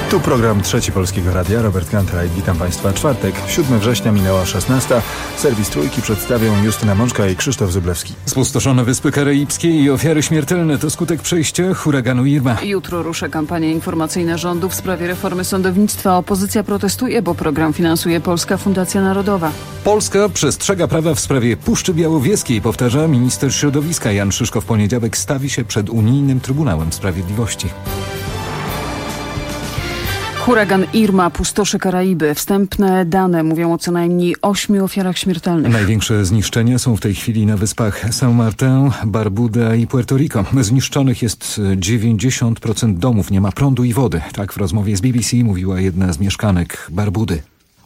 Tu program Trzeci Polskiego Radia. Robert Kantraj, witam Państwa. Czwartek, 7 września, minęła 16. Serwis Trójki przedstawią Justyna Mączka i Krzysztof Zyblewski. Spustoszone Wyspy Karaibskie i ofiary śmiertelne to skutek przejścia huraganu Irma. Jutro rusza kampania informacyjna rządu w sprawie reformy sądownictwa. Opozycja protestuje, bo program finansuje Polska Fundacja Narodowa. Polska przestrzega prawa w sprawie Puszczy Białowieskiej, powtarza minister środowiska. Jan Szyszko w poniedziałek stawi się przed Unijnym Trybunałem Sprawiedliwości. Huragan Irma pustoszy Karaiby. Wstępne dane mówią o co najmniej 8 ofiarach śmiertelnych. Największe zniszczenia są w tej chwili na wyspach Saint-Martin, Barbuda i Puerto Rico. Zniszczonych jest 90% domów, nie ma prądu i wody. Tak w rozmowie z BBC mówiła jedna z mieszkanek Barbudy.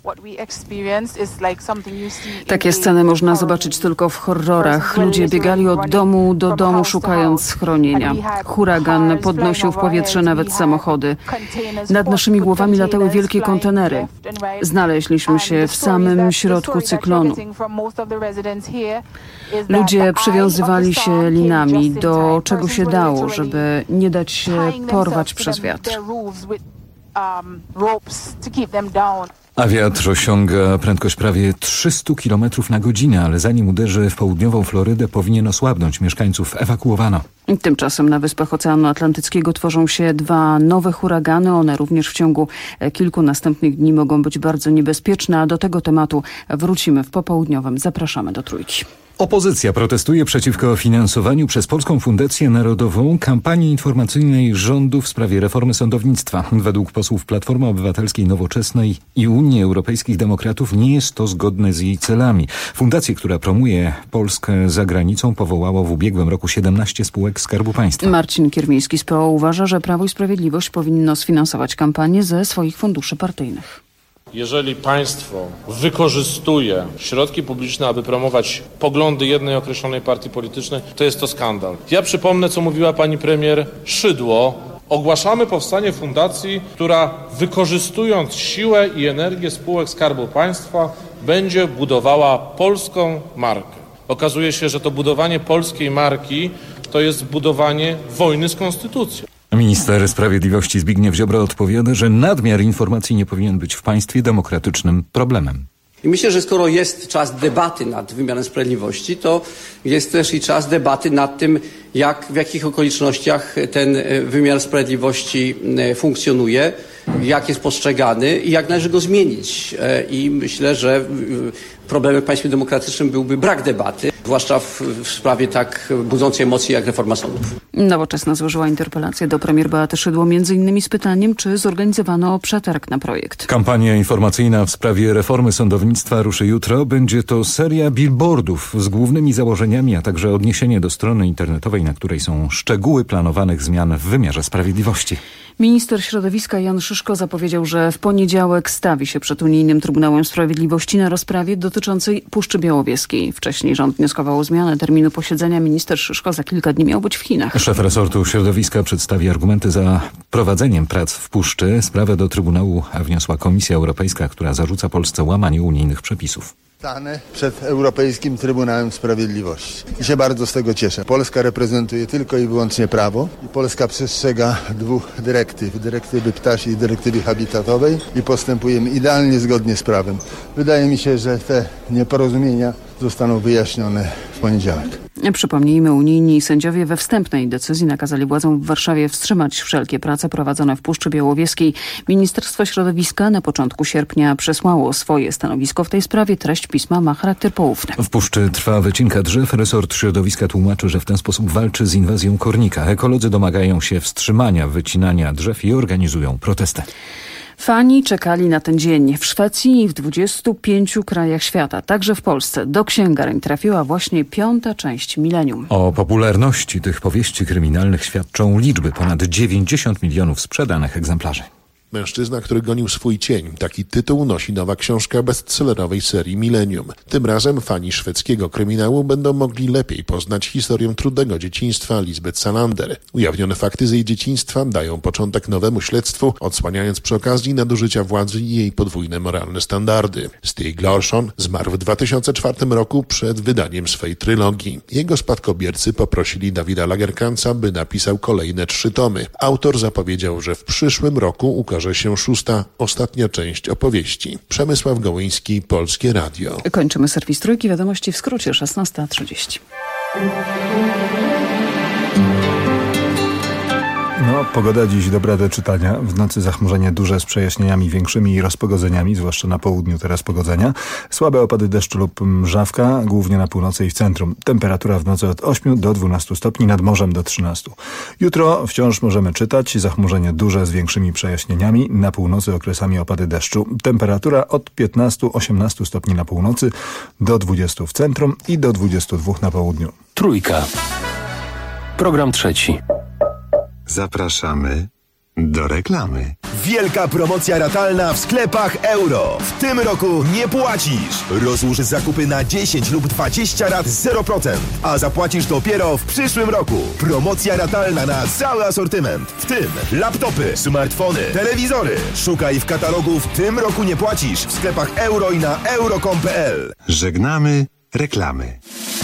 Takie sceny można zobaczyć tylko w horrorach. Ludzie biegali od domu do domu, szukając schronienia. Huragan podnosił w powietrze nawet samochody. Nad naszymi głowami latały wielkie kontenery. Znaleźliśmy się w samym środku cyklonu. Ludzie przywiązywali się linami do czego się dało, żeby nie dać się porwać przez wiatr. A wiatr osiąga prędkość prawie 300 km na godzinę, ale zanim uderzy w południową Florydę, powinien osłabnąć. Mieszkańców ewakuowano. Tymczasem na wyspach Oceanu Atlantyckiego tworzą się 2 nowe huragany. One również w ciągu kilku następnych dni mogą być bardzo niebezpieczne, a do tego tematu wrócimy w popołudniowym. Zapraszamy do Trójki. Opozycja protestuje przeciwko finansowaniu przez Polską Fundację Narodową kampanii informacyjnej rządu w sprawie reformy sądownictwa. Według posłów Platformy Obywatelskiej, Nowoczesnej i Unii Europejskich Demokratów nie jest to zgodne z jej celami. Fundację, która promuje Polskę za granicą, powołało w ubiegłym roku 17 spółek Skarbu Państwa. Marcin Kiermiński z PO uważa, że Prawo i Sprawiedliwość powinno sfinansować kampanię ze swoich funduszy partyjnych. Jeżeli państwo wykorzystuje środki publiczne, aby promować poglądy jednej określonej partii politycznej, to jest to skandal. Ja przypomnę, co mówiła pani premier Szydło. Ogłaszamy powstanie fundacji, która wykorzystując siłę i energię spółek Skarbu Państwa będzie budowała polską markę. Okazuje się, że to budowanie polskiej marki to jest budowanie wojny z konstytucją. Minister Sprawiedliwości Zbigniew Ziobro odpowiada, że nadmiar informacji nie powinien być w państwie demokratycznym problemem. I myślę, że skoro jest czas debaty nad wymiarem sprawiedliwości, to jest też i czas debaty nad tym, w jakich okolicznościach ten wymiar sprawiedliwości funkcjonuje, jak jest postrzegany i jak należy go zmienić. I myślę, że problemem w państwie demokratycznym byłby brak debaty, zwłaszcza w sprawie tak budzącej emocje jak reforma sądów. Nowoczesna złożyła interpelację do premier Beaty Szydło m.in. z pytaniem, czy zorganizowano przetarg na projekt. Kampania informacyjna w sprawie reformy sądownictwa ruszy jutro. Będzie to seria billboardów z głównymi założeniami, a także odniesienie do strony internetowej, na której są szczegóły planowanych zmian w wymiarze sprawiedliwości. Minister środowiska Jan Szyszko zapowiedział, że w poniedziałek stawi się przed Unijnym Trybunałem Sprawiedliwości na rozprawie dotyczącej Puszczy Białowieskiej. Wcześniej rząd wnioskował o zmianę terminu posiedzenia. Minister Szyszko za kilka dni miał być w Chinach. Szef resortu środowiska przedstawi argumenty za prowadzeniem prac w Puszczy. Sprawę do Trybunału wniosła Komisja Europejska, która zarzuca Polsce łamanie unijnych przepisów. Stanę przed Europejskim Trybunałem Sprawiedliwości i się bardzo z tego cieszę. Polska reprezentuje tylko i wyłącznie prawo i Polska przestrzega 2 dyrektyw, dyrektywy ptasiej i dyrektywy habitatowej i postępujemy idealnie zgodnie z prawem. Wydaje mi się, że te nieporozumienia zostaną wyjaśnione w poniedziałek. Przypomnijmy, unijni sędziowie we wstępnej decyzji nakazali władzom w Warszawie wstrzymać wszelkie prace prowadzone w Puszczy Białowieskiej. Ministerstwo Środowiska na początku sierpnia przesłało swoje stanowisko w tej sprawie. Treść pisma ma charakter poufny. W Puszczy trwa wycinka drzew. Resort Środowiska tłumaczy, że w ten sposób walczy z inwazją kornika. Ekolodzy domagają się wstrzymania wycinania drzew i organizują protesty. Fani czekali na ten dzień. W Szwecji i w 25 krajach świata, także w Polsce, do księgarni trafiła właśnie 5. część Millennium. O popularności tych powieści kryminalnych świadczą liczby. Ponad 90 milionów sprzedanych egzemplarzy. Mężczyzna, który gonił swój cień. Taki tytuł nosi nowa książka bestsellerowej serii Millennium. Tym razem fani szwedzkiego kryminału będą mogli lepiej poznać historię trudnego dzieciństwa Lisbeth Salander. Ujawnione fakty z jej dzieciństwa dają początek nowemu śledztwu, odsłaniając przy okazji nadużycia władzy i jej podwójne moralne standardy. Stieg Larsson zmarł w 2004 roku przed wydaniem swej trylogii. Jego spadkobiercy poprosili Davida Lagerkrantza, by napisał kolejne 3 tomy. Autor zapowiedział, że w przyszłym roku ukaże ukaże się 6., ostatnia część opowieści. Przemysław Gołyński, Polskie Radio. Kończymy serwis Trójki. Wiadomości w skrócie, 16:30. Pogoda dziś dobra do czytania. W nocy zachmurzenie duże z przejaśnieniami większymi i rozpogodzeniami, zwłaszcza na południu teraz pogodzenia. Słabe opady deszczu lub mrzawka, głównie na północy i w centrum. Temperatura w nocy od 8 do 12 stopni, nad morzem do 13. Jutro wciąż możemy czytać. Zachmurzenie duże z większymi przejaśnieniami, na północy okresami opady deszczu. Temperatura od 15-18 stopni na północy do 20 w centrum i do 22 na południu. Trójka. Program trzeci. Zapraszamy do reklamy. Wielka promocja ratalna w sklepach Euro. W tym roku nie płacisz. Rozłóż zakupy na 10 lub 20 rat 0%, a zapłacisz dopiero w przyszłym roku. Promocja ratalna na cały asortyment, w tym laptopy, smartfony, telewizory. Szukaj w katalogu W tym roku nie płacisz w sklepach Euro i na euro.com.pl. Żegnamy reklamy.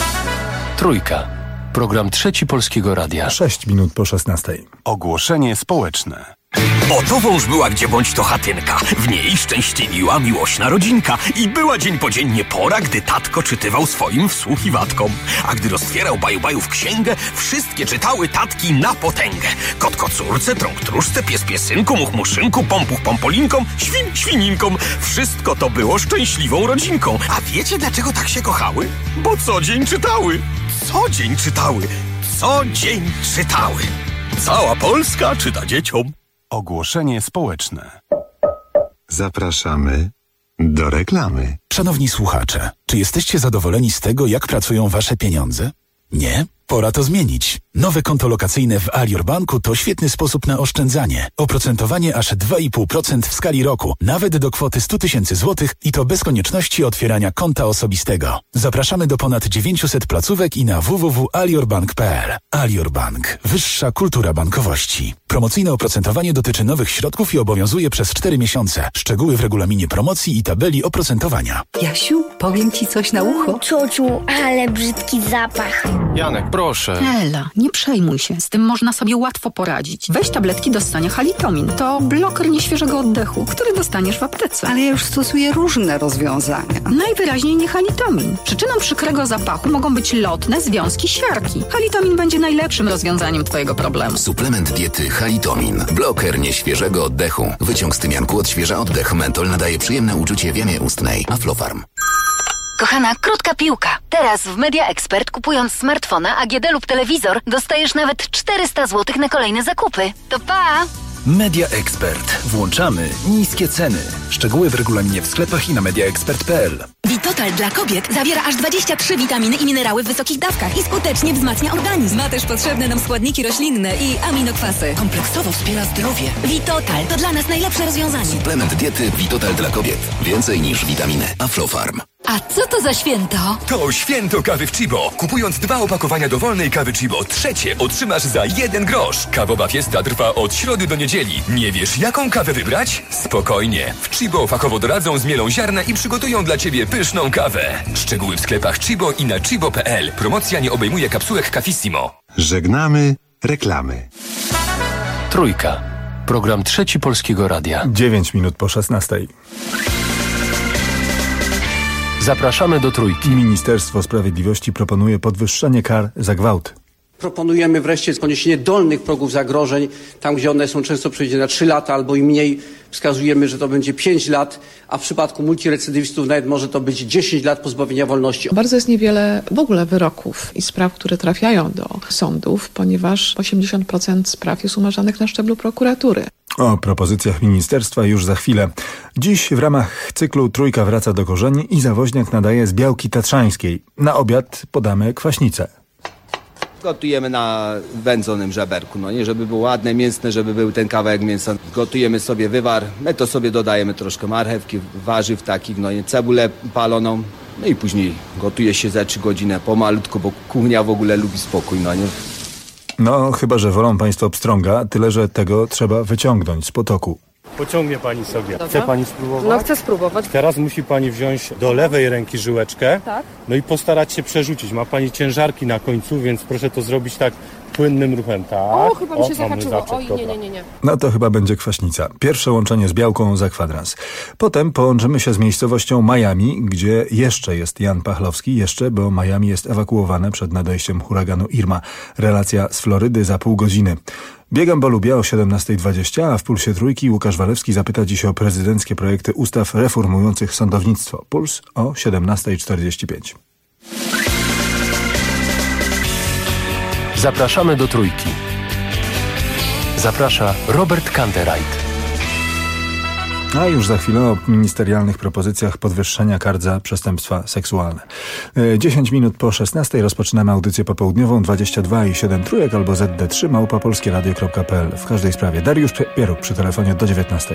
Trójka. Program trzeci Polskiego Radia. 6 minut po 16. Ogłoszenie społeczne. Oto wąż była gdzie bądź to chatynka, w niej szczęśliwiła miłośna rodzinka i była dzień po dzień pora, gdy tatko czytywał swoim wsłuchiwatkom. A gdy roztwierał baju-bajów księgę, wszystkie czytały tatki na potęgę. Kot kocurce, trąg tróżce, pies piesynku, much muszynku, pompuch pompolinkom, świn świninkom. Wszystko to było szczęśliwą rodzinką. A wiecie dlaczego tak się kochały? Bo co dzień czytały. Co dzień czytały. Co dzień czytały. Cała Polska czyta dzieciom. Ogłoszenie społeczne. Zapraszamy do reklamy. Szanowni słuchacze, czy jesteście zadowoleni z tego, jak pracują wasze pieniądze? Nie? Pora to zmienić. Nowe konto lokacyjne w Alior Banku to świetny sposób na oszczędzanie. Oprocentowanie aż 2,5% w skali roku, nawet do kwoty 100 000 złotych i to bez konieczności otwierania konta osobistego. Zapraszamy do ponad 900 placówek i na www.aliorbank.pl. Alior Bank. Wyższa kultura bankowości. Promocyjne oprocentowanie dotyczy nowych środków i obowiązuje przez 4 miesiące. Szczegóły w regulaminie promocji i tabeli oprocentowania. Jasiu, powiem ci coś na ucho. Ciociu, ale brzydki zapach. Janek, proszę. Ela, nie przejmuj się, z tym można sobie łatwo poradzić. Weź tabletki do ssania Halitomin. To bloker nieświeżego oddechu, który dostaniesz w aptece. Ale ja już stosuję różne rozwiązania. Najwyraźniej nie Halitomin. Przyczyną przykrego zapachu mogą być lotne związki świerki. Halitomin będzie najlepszym rozwiązaniem twojego problemu. Suplement diety Halitomin. Bloker nieświeżego oddechu. Wyciąg z tymianku odświeża oddech. Mentol nadaje przyjemne uczucie w jamie ustnej. Aflofarm. Kochana, krótka piłka. Teraz w Media Expert, kupując smartfona, AGD lub telewizor, dostajesz nawet 400 zł na kolejne zakupy. To pa! Media Expert. Włączamy niskie ceny. Szczegóły w regulaminie w sklepach i na mediaexpert.pl. Vitotal dla kobiet zawiera aż 23 witaminy i minerały w wysokich dawkach i skutecznie wzmacnia organizm. Ma też potrzebne nam składniki roślinne i aminokwasy. Kompleksowo wspiera zdrowie. Vitotal to dla nas najlepsze rozwiązanie. Suplement diety Vitotal dla kobiet. Więcej niż witaminy. Aflofarm. A co to za święto? To święto kawy w Chibo. Kupując 2 opakowania dowolnej kawy Chibo, trzecie otrzymasz za 1 grosz. Kawowa fiesta trwa od środy do niedzieli. Nie wiesz, jaką kawę wybrać? Spokojnie. W Chibo fachowo doradzą, zmielą ziarna i przygotują dla ciebie pyszną kawę. Szczegóły w sklepach Chibo i na chibo.pl. Promocja nie obejmuje kapsułek Cafissimo. Żegnamy reklamy. Trójka. Program trzeci Polskiego Radia. 9 minut po 16. Zapraszamy do Trójki. Ministerstwo Sprawiedliwości proponuje podwyższenie kar za gwałt. Proponujemy wreszcie podniesienie dolnych progów zagrożeń, tam gdzie one są często przewidziane na 3 lata albo i mniej. Wskazujemy, że to będzie 5 lat, a w przypadku multirecydywistów nawet może to być 10 lat pozbawienia wolności. Bardzo jest niewiele w ogóle wyroków i spraw, które trafiają do sądów, ponieważ 80% spraw jest umarzanych na szczeblu prokuratury. O propozycjach ministerstwa już za chwilę. Dziś w ramach cyklu Trójka wraca do korzeni i Zawoźniak nadaje z Białki Tatrzańskiej. Na obiad podamy kwaśnicę. Gotujemy na wędzonym żeberku, no nie, żeby było ładne, mięsne, żeby był ten kawałek mięsa. Gotujemy sobie wywar, my to sobie dodajemy troszkę marchewki, warzyw takich, no nie, cebulę paloną. No i później gotuje się za 3 godziny pomalutku, bo kuchnia w ogóle lubi spokój, no nie. No, chyba że wolą państwo pstrąga, tyle że tego trzeba wyciągnąć z potoku. Pociągnie pani sobie. Dobra. Chce pani spróbować? No chcę spróbować. Teraz musi pani wziąć do lewej ręki żyłeczkę, tak. No i postarać się przerzucić. Ma pani ciężarki na końcu, więc proszę to zrobić tak płynnym ruchem, tak. O, chyba mi się mamy zahaczyło. zaczep, Oj, dobra. nie. No to chyba będzie kwaśnica. Pierwsze łączenie z Białką za kwadrans. Potem połączymy się z miejscowością Miami, gdzie jeszcze jest Jan Pachlowski. Bo Miami jest ewakuowane przed nadejściem huraganu Irma. Relacja z Florydy za pół godziny. Biegam, bo lubię o 17:20, a w Pulsie Trójki Łukasz Walewski zapyta dziś o prezydenckie projekty ustaw reformujących sądownictwo. Puls o 17:45. Zapraszamy do Trójki. Zaprasza Robert Kantereit. A już za chwilę o ministerialnych propozycjach podwyższenia kar za przestępstwa seksualne. 10 minut po 16 rozpoczynamy audycję popołudniową 22,7 trójek albo zd3@polskieradio.pl. W każdej sprawie Dariusz Pieruk przy telefonie do 19.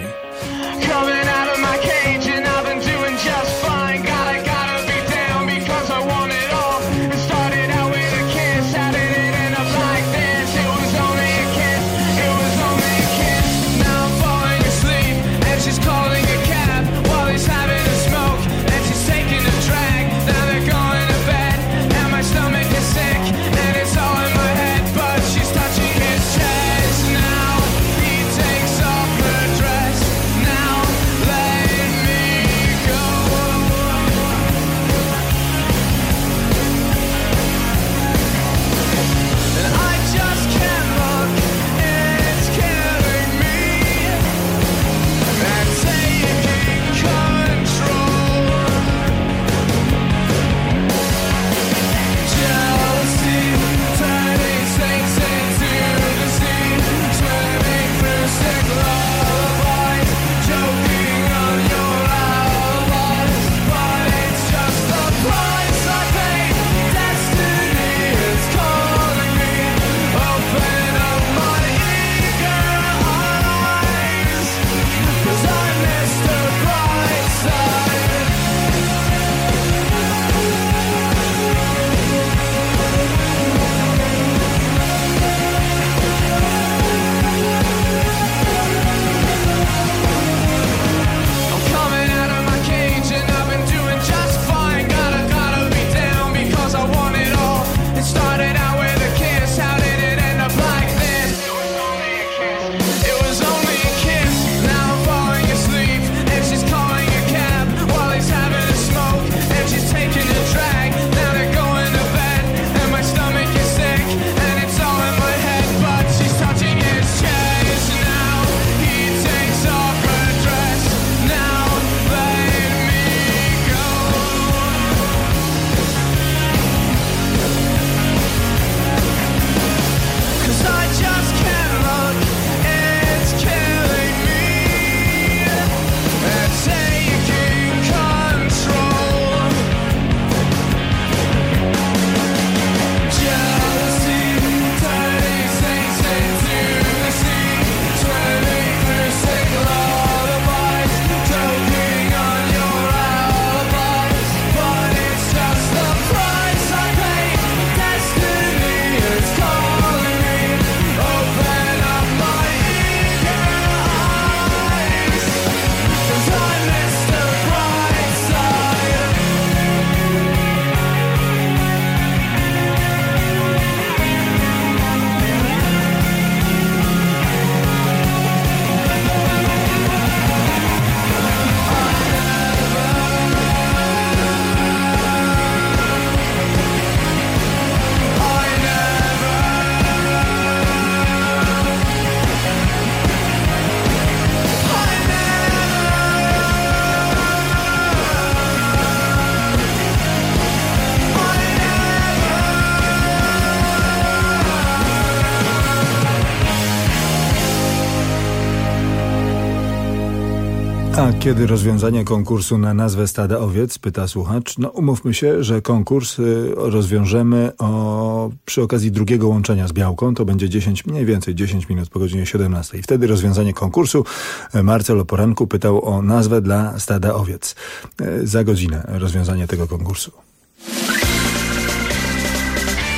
A kiedy rozwiązanie konkursu na nazwę stada owiec, pyta słuchacz, no umówmy się, że konkurs rozwiążemy przy okazji drugiego łączenia z Białką, to będzie mniej więcej 10 minut po godzinie 17. I wtedy rozwiązanie konkursu. Marcel o poranku pytał o nazwę dla stada owiec. Za godzinę rozwiązanie tego konkursu.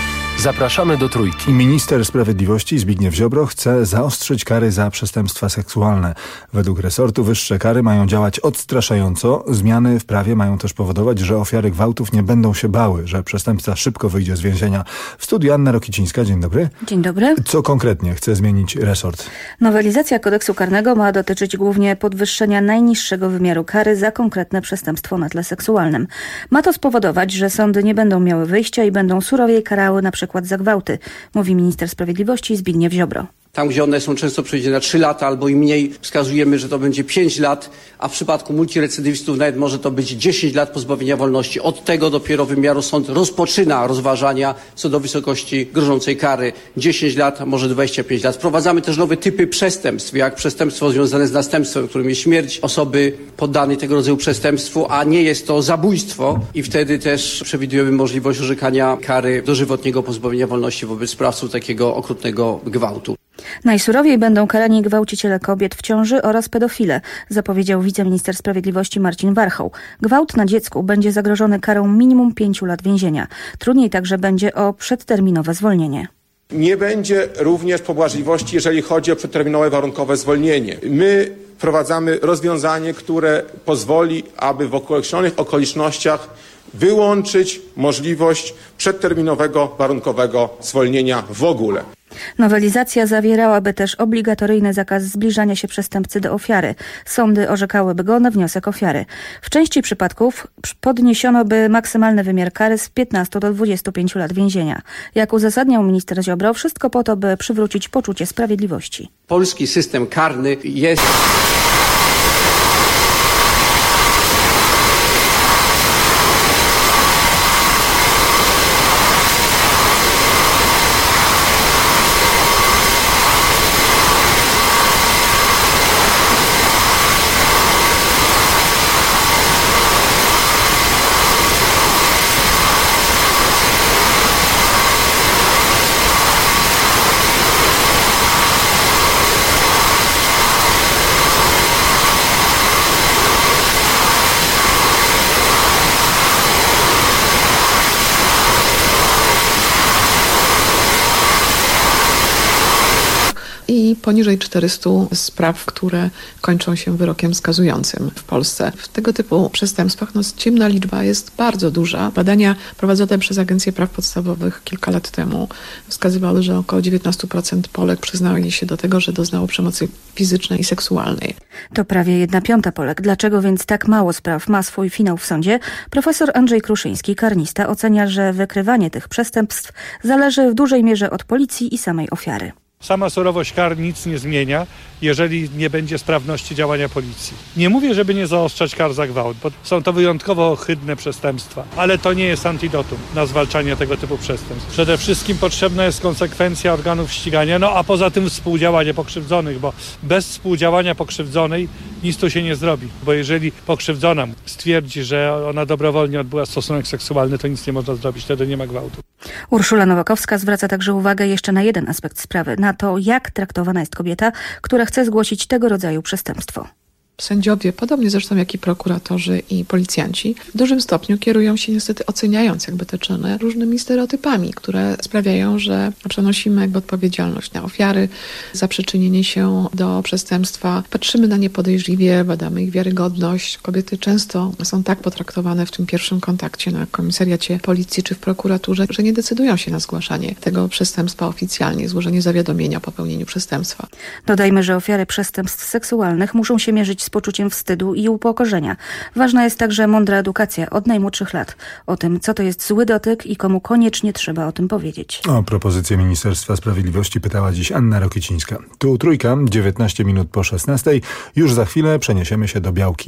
Zapraszamy do Trójki. Minister Sprawiedliwości Zbigniew Ziobro chce zaostrzyć kary za przestępstwa seksualne. Według resortu wyższe kary mają działać odstraszająco. Zmiany w prawie mają też powodować, że ofiary gwałtów nie będą się bały, że przestępca szybko wyjdzie z więzienia. W studiu Anna Rokicińska. Dzień dobry. Dzień dobry. Co konkretnie chce zmienić resort? Nowelizacja kodeksu karnego ma dotyczyć głównie podwyższenia najniższego wymiaru kary za konkretne przestępstwo na tle seksualnym. Ma to spowodować, że sądy nie będą miały wyjścia i będą surowiej karały na przykład za gwałty, mówi minister sprawiedliwości Zbigniew Ziobro. Tam, gdzie one są często przewidziane na 3 lata albo i mniej, wskazujemy, że to będzie 5 lat, a w przypadku multirecydywistów nawet może to być 10 lat pozbawienia wolności. Od tego dopiero wymiaru sąd rozpoczyna rozważania co do wysokości grożącej kary. 10 lat, a może 25 lat. Wprowadzamy też nowe typy przestępstw, jak przestępstwo związane z następstwem, którym jest śmierć osoby poddanej tego rodzaju przestępstwu, a nie jest to zabójstwo. I wtedy też przewidujemy możliwość orzekania kary dożywotniego pozbawienia wolności wobec sprawców takiego okrutnego gwałtu. Najsurowiej będą karani gwałciciele kobiet w ciąży oraz pedofile, zapowiedział wiceminister sprawiedliwości Marcin Warchoł. Gwałt na dziecku będzie zagrożony karą minimum 5 lat więzienia. Trudniej także będzie o przedterminowe zwolnienie. Nie będzie również pobłażliwości, jeżeli chodzi o przedterminowe warunkowe zwolnienie. My wprowadzamy rozwiązanie, które pozwoli, aby w określonych okolicznościach wyłączyć możliwość przedterminowego warunkowego zwolnienia w ogóle. Nowelizacja zawierałaby też obligatoryjny zakaz zbliżania się przestępcy do ofiary. Sądy orzekałyby go na wniosek ofiary. W części przypadków podniesiono by maksymalny wymiar kary z 15 do 25 lat więzienia. Jak uzasadniał minister Ziobro, wszystko po to, by przywrócić poczucie sprawiedliwości. Polski system karny jest... I poniżej 400 spraw, które kończą się wyrokiem skazującym w Polsce. W tego typu przestępstwach ciemna liczba jest bardzo duża. Badania prowadzone przez Agencję Praw Podstawowych kilka lat temu wskazywały, że około 19% Polek przyznaje się do tego, że doznało przemocy fizycznej i seksualnej. To prawie 1/5 Polek. Dlaczego więc tak mało spraw ma swój finał w sądzie? Profesor Andrzej Kruszyński, karnista, ocenia, że wykrywanie tych przestępstw zależy w dużej mierze od policji i samej ofiary. Sama surowość kar nic nie zmienia, jeżeli nie będzie sprawności działania policji. Nie mówię, żeby nie zaostrzać kar za gwałt, bo są to wyjątkowo ohydne przestępstwa, ale to nie jest antidotum na zwalczanie tego typu przestępstw. Przede wszystkim potrzebna jest konsekwencja organów ścigania, a poza tym współdziałanie pokrzywdzonych, bo bez współdziałania pokrzywdzonej nic tu się nie zrobi, bo jeżeli pokrzywdzona stwierdzi, że ona dobrowolnie odbyła stosunek seksualny, to nic nie można zrobić, wtedy nie ma gwałtu. Urszula Nowakowska zwraca także uwagę jeszcze na jeden aspekt sprawy, na to, jak traktowana jest kobieta, która chce zgłosić tego rodzaju przestępstwo. Sędziowie, podobnie zresztą jak i prokuratorzy i policjanci, w dużym stopniu kierują się niestety oceniając te czyny różnymi stereotypami, które sprawiają, że przenosimy odpowiedzialność na ofiary za przyczynienie się do przestępstwa. Patrzymy na nie podejrzliwie, badamy ich wiarygodność. Kobiety często są tak potraktowane w tym pierwszym kontakcie na komisariacie policji czy w prokuraturze, że nie decydują się na zgłaszanie tego przestępstwa oficjalnie, złożenie zawiadomienia o popełnieniu przestępstwa. Dodajmy, że ofiary przestępstw seksualnych muszą się mierzyć z poczuciem wstydu i upokorzenia. Ważna jest także mądra edukacja od najmłodszych lat. O tym, co to jest zły dotyk i komu koniecznie trzeba o tym powiedzieć. O propozycję Ministerstwa Sprawiedliwości pytała dziś Anna Rokicińska. Tu Trójka, 19 minut po 16. Już za chwilę przeniesiemy się do Białki.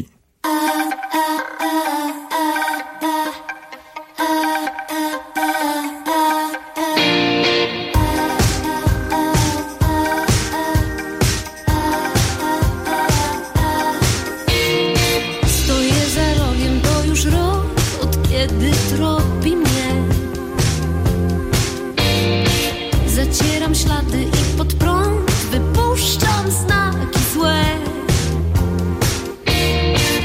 Kiedy tropi mnie, zacieram ślady i pod prąd wypuszczam znaki złe.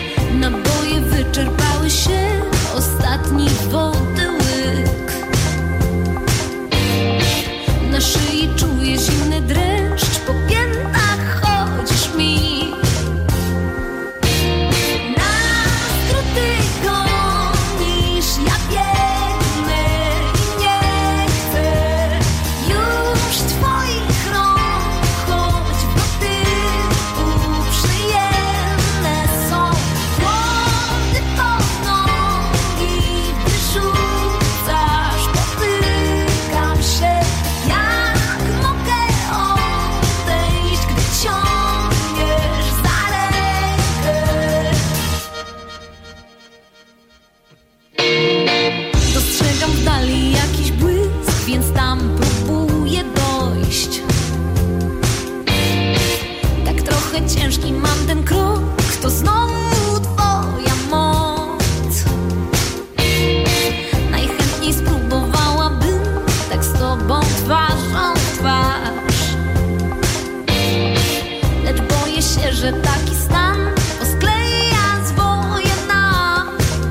ciężki mam ten krok, to znowu twoja moc. Najchętniej spróbowałabym tak z tobą twarzą w twarz, lecz boję się, że taki stan poskleja zwoje nam.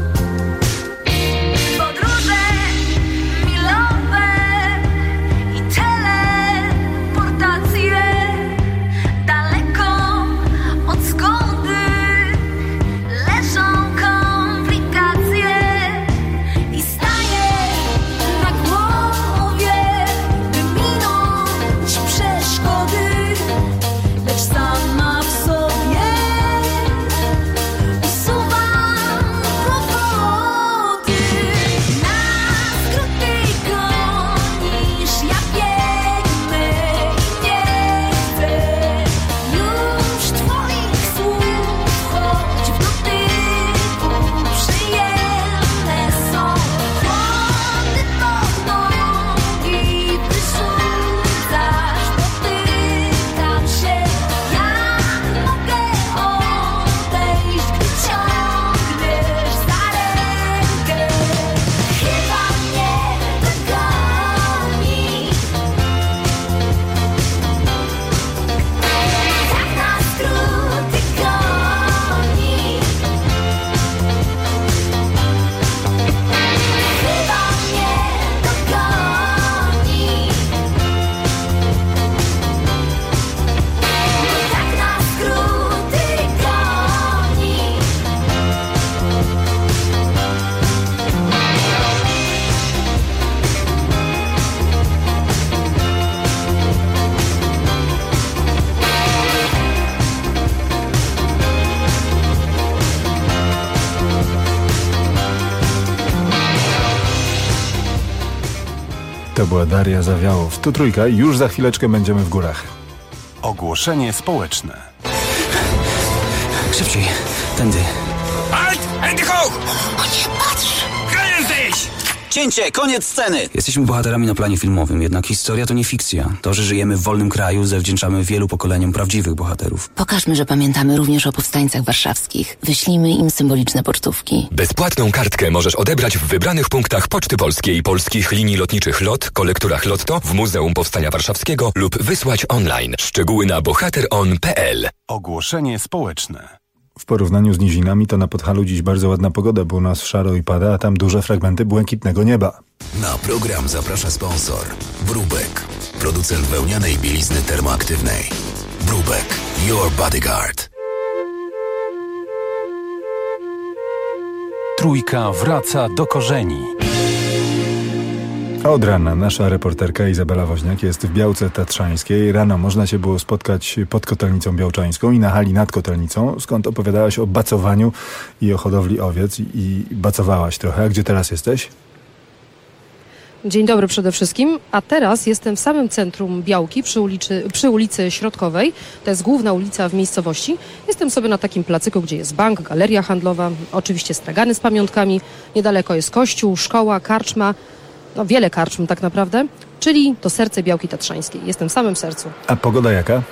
Podróże milowe i teleportacje daleko od zgody leżą komplikacje i staję na głowie, by minąć przeszkody, lecz sama w sobie usuwam kłopoty. Na skróty gonisz, ja biegnę i nie chcę już twoich słów, choć w dotyku przyjemne są. Chłody pod nogi wyrzucasz, dotykam się, jak mogę odejść, gdy ciągniesz za rękę. Chyba mnie dogoni, tak na skróty goni. Chyba mnie dogoni, tak na skróty goni. To była Daria Zawiałow. Tu Trójka i już za chwileczkę będziemy w górach. Ogłoszenie społeczne. Szybciej, tędy. Halt! Andy Hoch! O nie, patrz! Jesteś! Cięcie, koniec sceny! Jesteśmy bohaterami na planie filmowym, jednak historia to nie fikcja. To, że żyjemy w wolnym kraju, zawdzięczamy wielu pokoleniom prawdziwych bohaterów. Pokażmy, że pamiętamy również o powstańcach warszawskich. Wyślijmy im symboliczne pocztówki. Bezpłatną kartkę możesz odebrać w wybranych punktach Poczty Polskiej, polskich linii lotniczych LOT, kolekturach Lotto, w Muzeum Powstania Warszawskiego lub wysłać online. Szczegóły na bohateron.pl. Ogłoszenie społeczne. W porównaniu z nizinami to na Podhalu dziś bardzo ładna pogoda, bo u nas szaro i pada, a tam duże fragmenty błękitnego nieba. Na program zaprasza sponsor Brubek, producent wełnianej bielizny termoaktywnej. Brubek, your bodyguard. Trójka wraca do korzeni. Od rana nasza reporterka Izabela Woźniak jest w Białce Tatrzańskiej. Rano można się było spotkać pod Kotelnicą Białczańską i na hali nad Kotelnicą, skąd opowiadałaś o bacowaniu i o hodowli owiec i bacowałaś trochę. A gdzie teraz jesteś? Dzień dobry przede wszystkim, a teraz jestem w samym centrum Białki przy ulicy Środkowej. To jest główna ulica w miejscowości. Jestem sobie na takim placyku, gdzie jest bank, galeria handlowa, oczywiście stragany z pamiątkami. Niedaleko jest kościół, szkoła, karczma, no wiele karczm tak naprawdę, czyli to serce Białki Tatrzańskiej. Jestem w samym sercu. A pogoda jaka?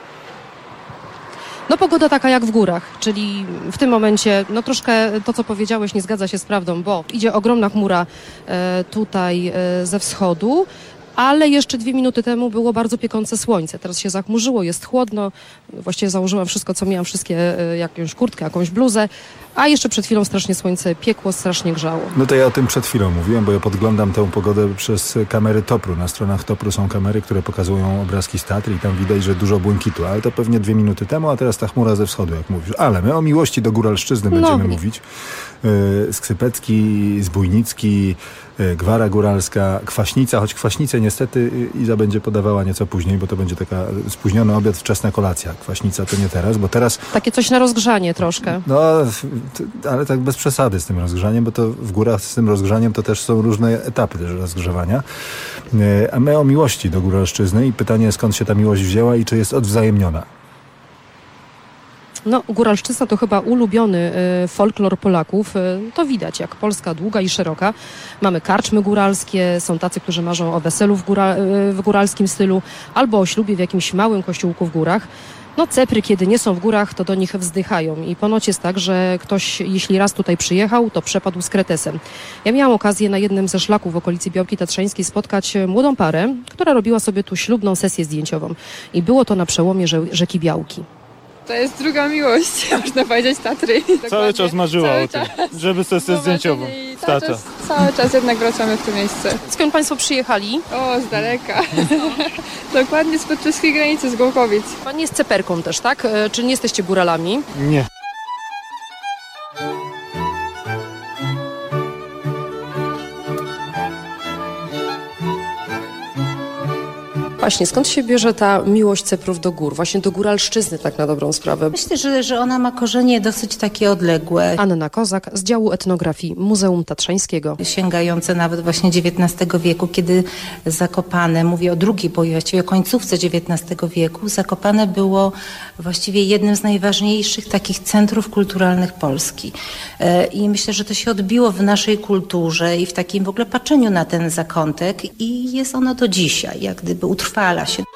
No pogoda taka jak w górach, czyli w tym momencie, no troszkę to, co powiedziałeś, nie zgadza się z prawdą, bo idzie ogromna chmura tutaj ze wschodu, ale jeszcze 2 minuty temu było bardzo piekące słońce. Teraz się zachmurzyło, jest chłodno. Właściwie założyłam wszystko, co miałam, jakąś kurtkę, jakąś bluzę, a jeszcze przed chwilą strasznie słońce piekło, strasznie grzało. No to ja o tym przed chwilą mówiłem, bo ja podglądam tę pogodę przez kamery Topru. Na stronach Topru są kamery, które pokazują obrazki z Tatry i tam widać, że dużo błękitu, ale to pewnie 2 minuty temu, a teraz ta chmura ze wschodu, jak mówisz. Ale my o miłości do Góralszczyzny będziemy mówić. Skrzypecki, Zbójnicki, Gwara Góralska, Kwaśnica, choć Kwaśnicę niestety Iza będzie podawała nieco później, bo to będzie taka spóźniony obiad, wczesna kolacja. Kwaśnica to nie teraz, bo teraz... Takie coś na rozgrzanie troszkę. No, ale tak bez przesady z tym rozgrzaniem, bo to w górach z tym rozgrzaniem to też są różne etapy też rozgrzewania. A my o miłości do Góralszczyzny i pytanie, skąd się ta miłość wzięła i czy jest odwzajemniona? No, góralszczyzna to chyba ulubiony folklor Polaków. To widać, jak Polska długa i szeroka. Mamy karczmy góralskie, są tacy, którzy marzą o weselu w góralskim stylu albo o ślubie w jakimś małym kościółku w górach. No, cepry, kiedy nie są w górach, to do nich wzdychają i ponoć jest tak, że ktoś, jeśli raz tutaj przyjechał, to przepadł z kretesem. Ja miałam okazję na jednym ze szlaków w okolicy Białki Tatrzańskiej spotkać młodą parę, która robiła sobie tu ślubną sesję zdjęciową i było to na przełomie rzeki Białki. To jest druga miłość, można powiedzieć, Tatry. Cały czas marzyła o tym, żeby sesję zdjęciową w Tatrach. Cały czas jednak wracamy w to miejsce. Skąd Państwo przyjechali? O, z daleka. Dokładnie spod czeskiej granicy, z Gołkowic. Pani jest ceperką też, tak? Czy nie jesteście góralami? Nie. Właśnie, skąd się bierze ta miłość ceprów do gór? Właśnie do góralszczyzny, tak na dobrą sprawę. Myślę, że ona ma korzenie dosyć takie odległe. Anna Kozak z działu etnografii Muzeum Tatrzańskiego. Sięgające nawet właśnie XIX wieku, kiedy Zakopane, mówię o drugiej, bo właściwie o końcówce XIX wieku, Zakopane było właściwie jednym z najważniejszych takich centrów kulturalnych Polski. I myślę, że to się odbiło w naszej kulturze i w takim w ogóle patrzeniu na ten zakątek i jest ono do dzisiaj, jak gdyby utrwala się.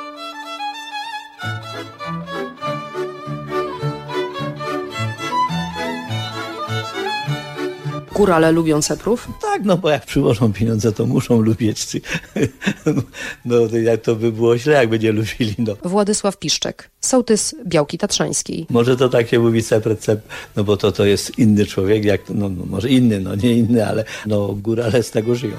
Górale lubią ceprów? Tak, no bo jak przyłożą pieniądze, to muszą lubić. No jak to by było źle, jakby nie lubili. No. Władysław Piszczek, sołtys Białki Tatrzańskiej. Może to tak się mówi cep, no bo to jest inny człowiek, jak, no może inny, no nie inny, ale no górale z tego żyją.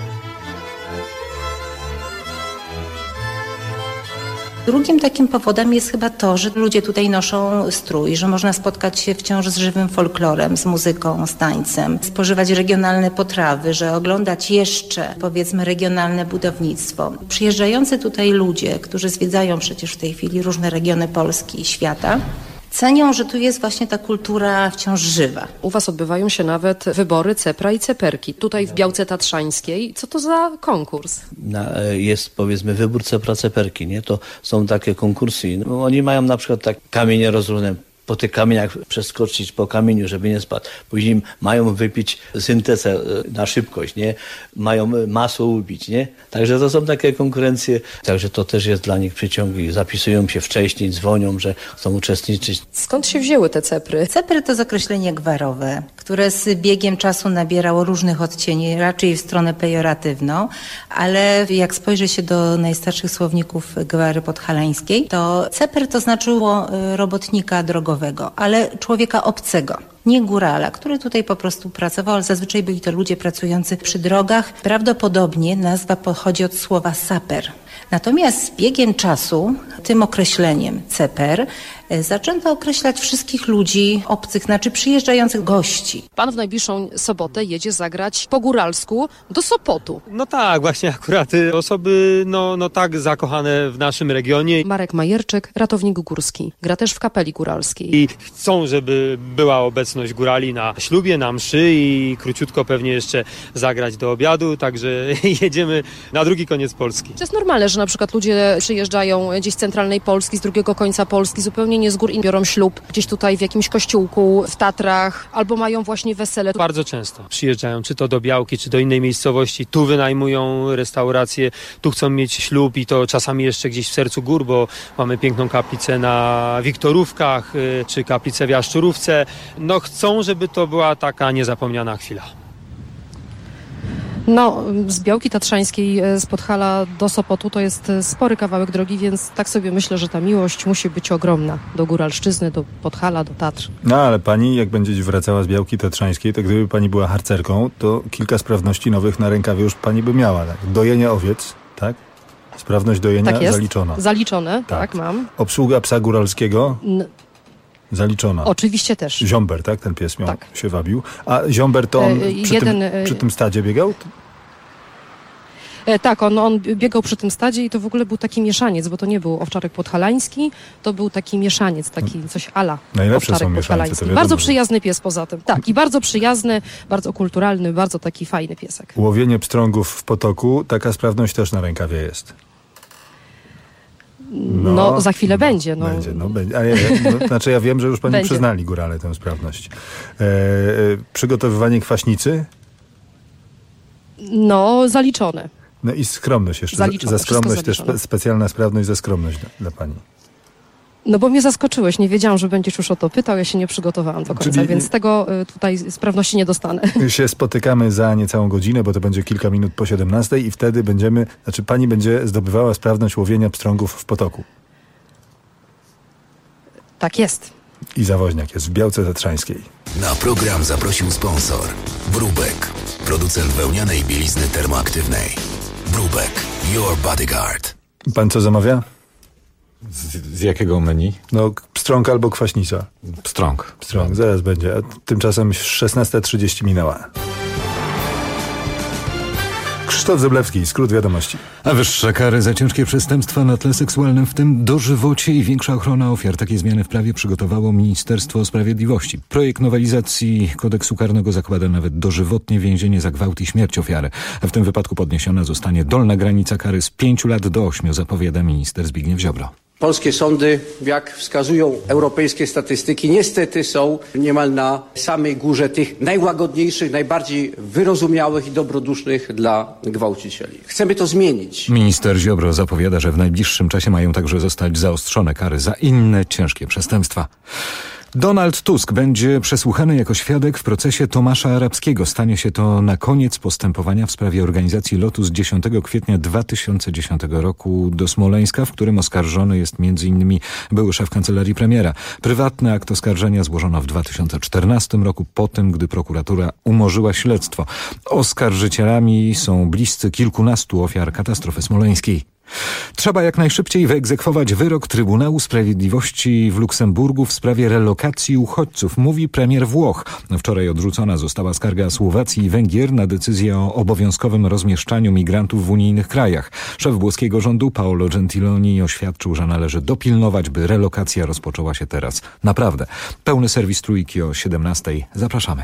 Drugim takim powodem jest chyba to, że ludzie tutaj noszą strój, że można spotkać się wciąż z żywym folklorem, z muzyką, z tańcem, spożywać regionalne potrawy, że oglądać jeszcze, powiedzmy, regionalne budownictwo. Przyjeżdżający tutaj ludzie, którzy zwiedzają przecież w tej chwili różne regiony Polski i świata, cenią, że tu jest właśnie ta kultura wciąż żywa. U Was odbywają się nawet wybory cepra i ceperki. Tutaj w Białce Tatrzańskiej. Co to za konkurs? Jest powiedzmy wybór cepra, ceperki, nie? To są takie konkursy. No, oni mają na przykład tak kamienie rozróżnione. Po tych kamieniach przeskoczyć po kamieniu, żeby nie spadł. Później mają wypić syntezę na szybkość, nie? Mają masło ubić, nie? Także to są takie konkurencje. Także to też jest dla nich przyciąg i zapisują się wcześniej, dzwonią, że chcą uczestniczyć. Skąd się wzięły te cepry? Cepry to jest określenie gwarowe, które z biegiem czasu nabierało różnych odcieni, raczej w stronę pejoratywną, ale jak spojrzy się do najstarszych słowników gwary podhalańskiej, to cepr to znaczyło robotnika drogowego, ale człowieka obcego. Nie górala, który tutaj po prostu pracował, ale zazwyczaj byli to ludzie pracujący przy drogach. Prawdopodobnie nazwa pochodzi od słowa saper. Natomiast z biegiem czasu tym określeniem ceper zaczęto określać wszystkich ludzi obcych, znaczy przyjeżdżających gości. Pan w najbliższą sobotę jedzie zagrać po góralsku do Sopotu. No tak, właśnie akurat osoby no tak zakochane w naszym regionie. Marek Majerczyk, ratownik górski, gra też w kapeli góralskiej. I chcą, żeby była obecność górali na ślubie, na mszy i króciutko pewnie jeszcze zagrać do obiadu, także jedziemy na drugi koniec Polski. To jest normalne, że na przykład ludzie przyjeżdżają gdzieś z centralnej Polski, z drugiego końca Polski, zupełnie nie z gór i biorą ślub gdzieś tutaj w jakimś kościółku w Tatrach, albo mają właśnie wesele. Bardzo często przyjeżdżają, czy to do Białki, czy do innej miejscowości, tu wynajmują restaurację, tu chcą mieć ślub i to czasami jeszcze gdzieś w sercu gór, bo mamy piękną kaplicę na Wiktorówkach, czy kaplicę w Jaszczurówce. No chcą, żeby to była taka niezapomniana chwila. No, z Białki Tatrzańskiej, z Podhala do Sopotu to jest spory kawałek drogi, więc tak sobie myślę, że ta miłość musi być ogromna do góralszczyzny, do Podhala, do Tatr. No ale pani, jak będzie wracała z Białki Tatrzańskiej, to gdyby pani była harcerką, to kilka sprawności nowych na rękawie już pani by miała. Tak? Dojenie owiec, tak? Sprawność dojenia tak jest. Zaliczona. Zaliczone, tak mam. Obsługa psa góralskiego? Zaliczona. Oczywiście też. Ziomber, tak? Ten pies miał, się wabił. A Ziomber to on przy tym stadzie biegał? Tak, on biegał przy tym stadzie i to w ogóle był taki mieszaniec, bo to nie był owczarek podhalański, to był taki mieszaniec, taki coś ala owczarek podhalański. Bardzo przyjazny pies poza tym. Tak, i bardzo przyjazny, bardzo kulturalny, bardzo taki fajny piesek. Łowienie pstrągów w potoku, taka sprawność też na rękawie jest. No, za chwilę będzie. Będzie. Znaczy ja wiem, że już pani przyznali górale tę sprawność. Przygotowywanie kwaśnicy? No, zaliczone. No i skromność jeszcze. Zaliczone, za skromność też zaliczone. specjalna sprawność za skromność dla pani. No bo mnie zaskoczyłeś, nie wiedziałam, że będziesz już o to pytał, ja się nie przygotowałam do końca, więc tego tutaj sprawności nie dostanę. Się spotykamy za niecałą godzinę, bo to będzie kilka minut po 17 i wtedy pani będzie zdobywała sprawność łowienia pstrągów w potoku. Tak jest. I Zawoźniak jest w Białce Tatrzańskiej. Na program zaprosił sponsor Brubek, producent wełnianej bielizny termoaktywnej. Brubek, your bodyguard. Pan co zamawia? Z jakiego menu? No, pstrąg albo kwaśnica. Pstrąg, zaraz będzie. A tymczasem 16:30 minęła. Krzysztof Zeblewski, skrót wiadomości. A wyższe kary za ciężkie przestępstwa na tle seksualnym, w tym dożywocie i większa ochrona ofiar. Takie zmiany w prawie przygotowało Ministerstwo Sprawiedliwości. Projekt nowelizacji kodeksu karnego zakłada nawet dożywotnie więzienie za gwałt i śmierć ofiary. W tym wypadku podniesiona zostanie dolna granica kary z 5 lat do 8, zapowiada minister Zbigniew Ziobro. Polskie sądy, jak wskazują europejskie statystyki, niestety są niemal na samej górze tych najłagodniejszych, najbardziej wyrozumiałych i dobrodusznych dla gwałcicieli. Chcemy to zmienić. Minister Ziobro zapowiada, że w najbliższym czasie mają także zostać zaostrzone kary za inne ciężkie przestępstwa. Donald Tusk będzie przesłuchany jako świadek w procesie Tomasza Arabskiego. Stanie się to na koniec postępowania w sprawie organizacji lotu z 10 kwietnia 2010 roku do Smoleńska, w którym oskarżony jest m.in. były szef kancelarii premiera. Prywatny akt oskarżenia złożono w 2014 roku, po tym, gdy prokuratura umorzyła śledztwo. Oskarżycielami są bliscy kilkunastu ofiar katastrofy smoleńskiej. Trzeba jak najszybciej wyegzekwować wyrok Trybunału Sprawiedliwości w Luksemburgu w sprawie relokacji uchodźców, mówi premier Włoch. Wczoraj odrzucona została skarga Słowacji i Węgier na decyzję o obowiązkowym rozmieszczaniu migrantów w unijnych krajach. Szef włoskiego rządu Paolo Gentiloni oświadczył, że należy dopilnować, by relokacja rozpoczęła się teraz. Naprawdę. Pełny serwis Trójki o 17:00. Zapraszamy.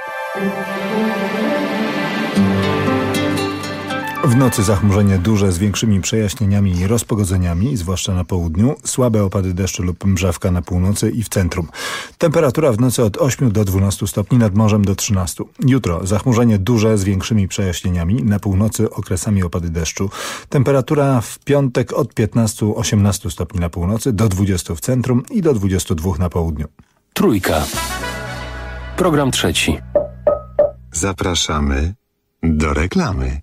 W nocy zachmurzenie duże z większymi przejaśnieniami i rozpogodzeniami, zwłaszcza na południu, słabe opady deszczu lub mrzawka na północy i w centrum. Temperatura w nocy od 8 do 12 stopni, nad morzem do 13. Jutro zachmurzenie duże z większymi przejaśnieniami, na północy okresami opady deszczu. Temperatura w piątek od 15-18 stopni na północy, do 20 w centrum i do 22 na południu. Trójka. Program trzeci. Zapraszamy do reklamy.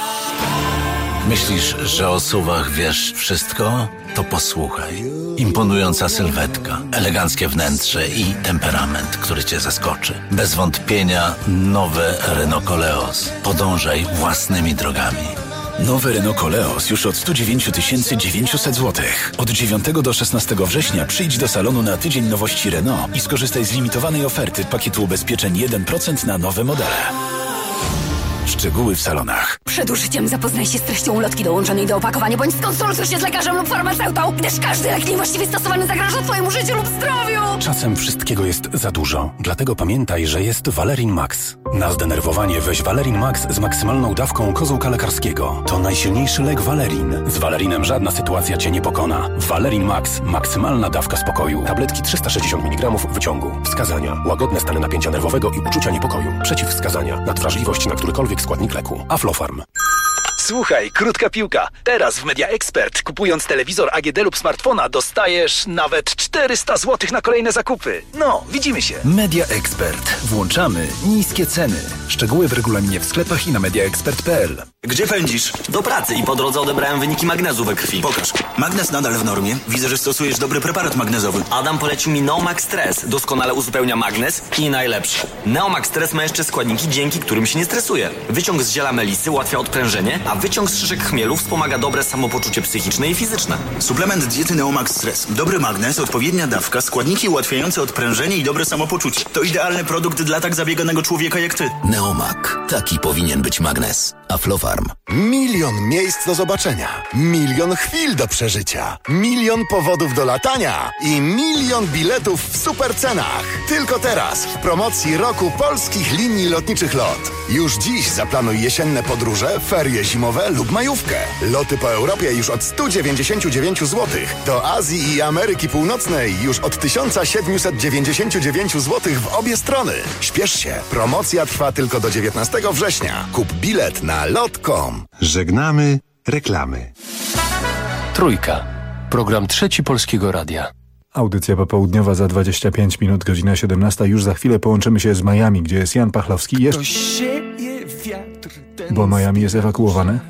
Myślisz, że o SUV-ach wiesz wszystko? To posłuchaj. Imponująca sylwetka, eleganckie wnętrze i temperament, który cię zaskoczy. Bez wątpienia nowe Renault Koleos. Podążaj własnymi drogami. Nowy Renault Koleos już od 109 900 zł. Od 9 do 16 września przyjdź do salonu na tydzień nowości Renault i skorzystaj z limitowanej oferty pakietu ubezpieczeń 1% na nowe modele. Szczegóły w salonach. Przed użyciem zapoznaj się z treścią ulotki dołączonej do opakowania, bądź skonsultuj się z lekarzem lub farmaceutą, gdyż każdy lek niewłaściwie stosowany zagraża twojemu życiu lub zdrowiu. Czasem wszystkiego jest za dużo, dlatego pamiętaj, że jest Valerin Max. Na zdenerwowanie weź Valerin Max z maksymalną dawką kozłka lekarskiego. To najsilniejszy lek Valerin. Z Valerinem żadna sytuacja cię nie pokona. Valerin Max. Maksymalna dawka spokoju. Tabletki 360 mg wyciągu. Wskazania. Łagodne stany napięcia nerwowego i uczucia niepokoju. Przeciwwskazania. Nadwrażliwość na którykolwiek składnik leku. Aflofarm. Słuchaj, krótka piłka. Teraz w Media Expert, kupując telewizor AGD lub smartfona, dostajesz nawet 400 zł na kolejne zakupy. No, widzimy się. Media Expert. Włączamy niskie ceny. Szczegóły w regulaminie w sklepach i na mediaexpert.pl. Gdzie pędzisz? Do pracy i po drodze odebrałem wyniki magnezu we krwi. Pokaż. Magnez nadal w normie. Widzę, że stosujesz dobry preparat magnezowy. Adam polecił mi Neomax Stress. Doskonale uzupełnia magnez i najlepsze. Neomax Stress ma jeszcze składniki, dzięki którym się nie stresuje. Wyciąg z ziela melisy ułatwia odprężenie, a wyciąg z szyszek chmielu wspomaga dobre samopoczucie psychiczne i fizyczne. Suplement diety Neomax Stress. Dobry magnez, odpowiednia dawka, składniki ułatwiające odprężenie i dobre samopoczucie. To idealny produkt dla tak zabieganego człowieka jak ty. Neomak. Taki powinien być magnes. Aflofarm. 1 000 000 miejsc do zobaczenia. 1 000 000 chwil do przeżycia. 1 000 000 powodów do latania. I 1 000 000 biletów w super cenach. Tylko teraz w promocji roku polskich linii lotniczych LOT. Już dziś zaplanuj jesienne podróże, ferie zimowe zimowę lub majówkę. Loty po Europie już od 199 zł. Do Azji i Ameryki Północnej już od 1799 zł w obie strony. Śpiesz się, promocja trwa tylko do 19 września. Kup bilet na lot.com. Żegnamy reklamy. Trójka. Program Trzeci Polskiego Radia. Audycja popołudniowa za 25 minut, godzina 17. Już za chwilę połączymy się z Miami, gdzie jest Jan Pachlowski. Bo Miami jest ewakuowane.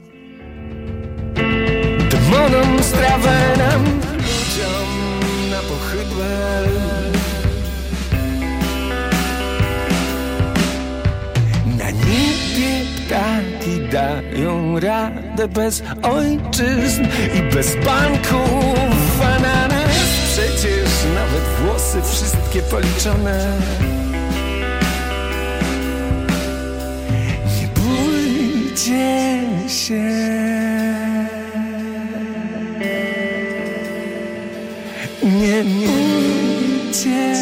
Demonom strawę nam, ludziom na pochybę. Na niebie ptaki dają radę bez ojczyzn i bez banków, a na nas przecież nawet włosy wszystkie policzone. Nie bójcie się. Nie bójcie.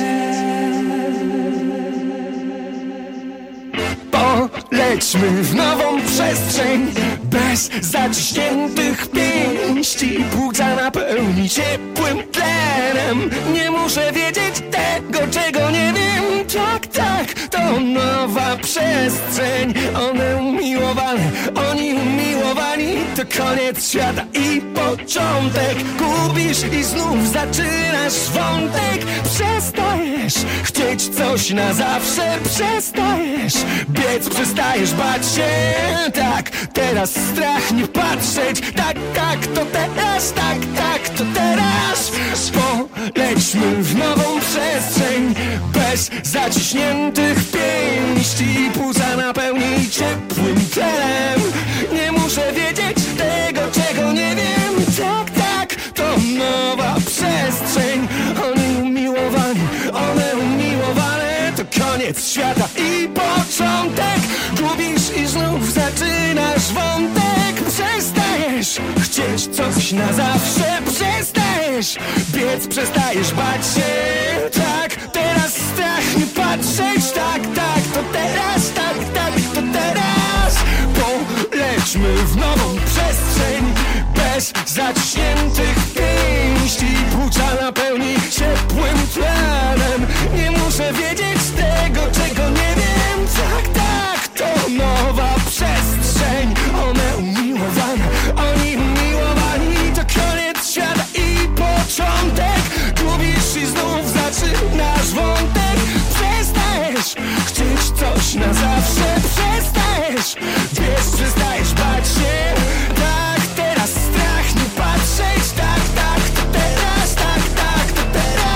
Polećmy w nową przestrzeń bez zaciśniętych pięści. Płuca napełni ciepłym tlenem. Nie muszę wiedzieć tego, czego nie wiem. Tak, tak, to nowa przestrzeń. One umiłowane, oni umiłowani. To koniec świata i początek. Gubisz i znów zaczynasz wątek. Przestajesz chcieć coś na zawsze. Przestajesz biec, przestajesz bać się. Tak, teraz strach nie patrzeć. Tak, tak, to teraz. Tak, tak, to teraz. Polećmy w nową przestrzeń bez zaciśniętych pięści. Płuca napełni ciepłym tlenem. Nie muszę wiedzieć tego, czego nie wiem. Tak, tak, to nowa przestrzeń. Oni umiłowani, one umiłowane. To koniec świata i początek. Gubisz i znów zaczynasz wątek. Przestajesz chcieć coś na zawsze. Przestajesz biec, przestajesz bać się. Tak, teraz strach nie patrzeć. Tak, tak, to teraz. Tak, tak, to teraz. Polećmy w nową przestrzeń bez zaciśniętych pięści. Płuca napełni ciepłym tlenem. Nie muszę wiedzieć tego, czego nie wiem. Tak, tak, to nowa przestrzeń. One umiłowane, oni umiłowani. To koniec świata i początek. Gubisz i znów zaczynasz wątek. Przestajesz chcieć coś na zawsze. Przestajesz biec, przestajesz bać się. Tak, teraz strach nie patrzeć. Tak, tak, to teraz. Tak, tak, to teraz.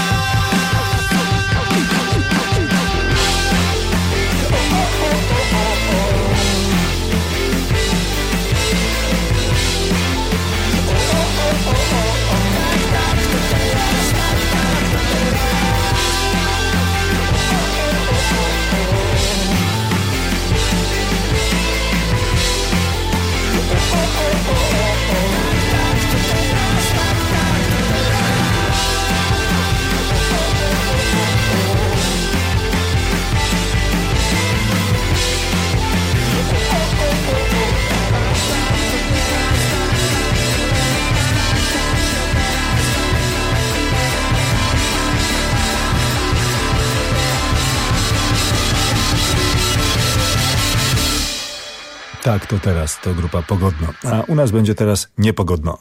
Tak, to teraz, to grupa Pogodno. A u nas będzie teraz Niepogodno.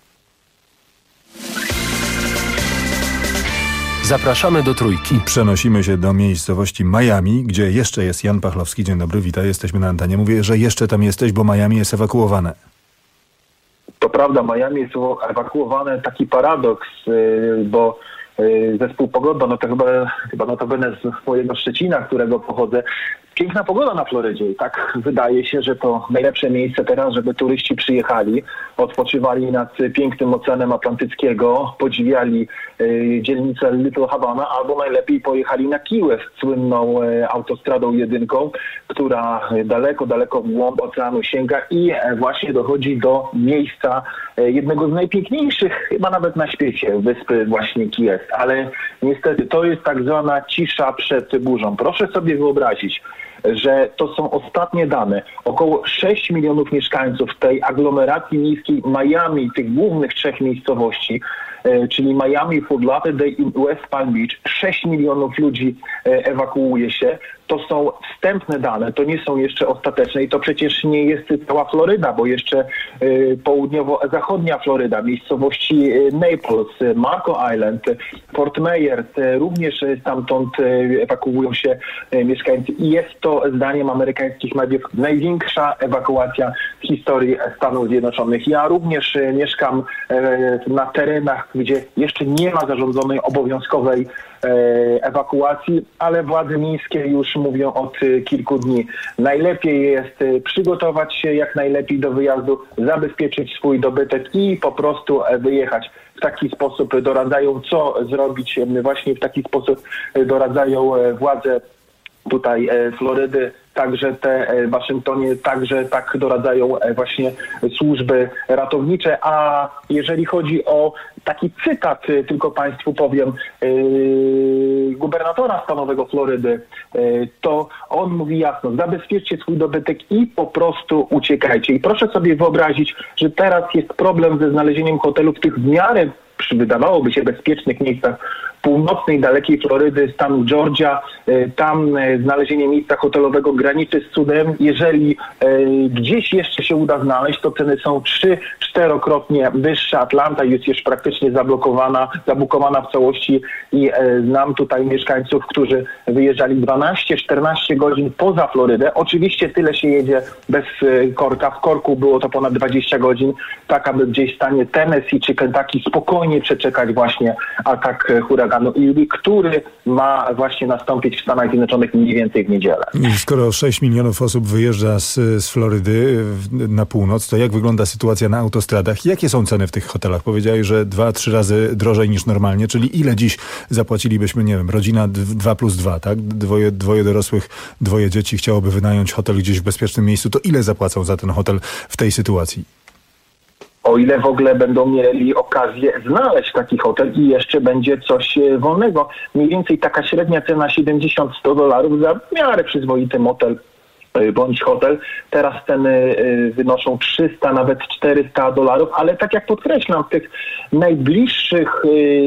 Zapraszamy do Trójki. I przenosimy się do miejscowości Miami, gdzie jeszcze jest Jan Pachlowski. Dzień dobry, witaj, jesteśmy na antenie. Mówię, że jeszcze tam jesteś, bo Miami jest ewakuowane. To prawda, Miami jest ewakuowane. Taki paradoks, bo zespół Pogodno, no to chyba notabene z mojego Szczecina, którego pochodzę, piękna pogoda na Florydzie i tak wydaje się, że to najlepsze miejsce teraz, żeby turyści przyjechali, odpoczywali nad pięknym Oceanem Atlantyckiego, podziwiali dzielnicę Little Havana, albo najlepiej pojechali na Key West, słynną autostradą jedynką, która daleko, daleko w głąb oceanu sięga i właśnie dochodzi do miejsca jednego z najpiękniejszych, chyba nawet na świecie, wyspy właśnie Key West. Ale niestety to jest tak zwana cisza przed burzą. Proszę sobie wyobrazić, że to są ostatnie dane. Około 6 milionów mieszkańców tej aglomeracji miejskiej Miami, tych głównych 3 miejscowości, czyli Miami, Fort Lauderdale i West Palm Beach, 6 milionów ludzi ewakuuje się. To są wstępne dane, to nie są jeszcze ostateczne i to przecież nie jest cała Floryda, bo jeszcze południowo-zachodnia Floryda, miejscowości Naples, Marco Island, Fort Myers, również stamtąd ewakuują się mieszkańcy i jest to, zdaniem amerykańskich mediów, największa ewakuacja w historii Stanów Zjednoczonych. Ja również mieszkam na terenach, gdzie jeszcze nie ma zarządzonej obowiązkowej ewakuacji, ale władze miejskie już mówią od kilku dni. Najlepiej jest przygotować się jak najlepiej do wyjazdu, zabezpieczyć swój dobytek i po prostu wyjechać. W taki sposób doradzają, co zrobić. Właśnie w taki sposób doradzają władze tutaj Florydy, także te w Waszyngtonie, także tak doradzają właśnie służby ratownicze. A jeżeli chodzi o taki cytat, tylko Państwu powiem, gubernatora stanowego Florydy, to on mówi jasno: zabezpieczcie swój dobytek i po prostu uciekajcie. I proszę sobie wyobrazić, że teraz jest problem ze znalezieniem hotelu w tych w miarę, wydawałoby się, bezpiecznych miejscach północnej, dalekiej Florydy, stanu Georgia. Tam znalezienie miejsca hotelowego graniczy z cudem. Jeżeli gdzieś jeszcze się uda znaleźć, to ceny są 3-4-krotnie wyższe. Atlanta jest już praktycznie zabukowana w całości i znam tutaj mieszkańców, którzy wyjeżdżali 12-14 godzin poza Florydę. Oczywiście tyle się jedzie bez korka. W korku było to ponad 20 godzin, tak aby gdzieś w stanie Tennessee czy Kentucky spokojnie przeczekać właśnie atak huraganu, który ma właśnie nastąpić w Stanach Zjednoczonych mniej więcej w niedzielę. I skoro 6 milionów osób wyjeżdża z Florydy na północ, to jak wygląda sytuacja na autostradach? Jakie są ceny w tych hotelach? Powiedziałeś, że 2-3 razy drożej niż normalnie, czyli ile dziś zapłacilibyśmy, nie wiem, rodzina 2+2, tak? Dwoje dorosłych, 2 dzieci chciałoby wynająć hotel gdzieś w bezpiecznym miejscu, to ile zapłacą za ten hotel w tej sytuacji? O ile w ogóle będą mieli okazję znaleźć taki hotel i jeszcze będzie coś wolnego. Mniej więcej taka średnia cena $70-100 za w miarę przyzwoity motel bądź hotel. Teraz ceny wynoszą $300, nawet $400, ale tak jak podkreślam, w tych najbliższych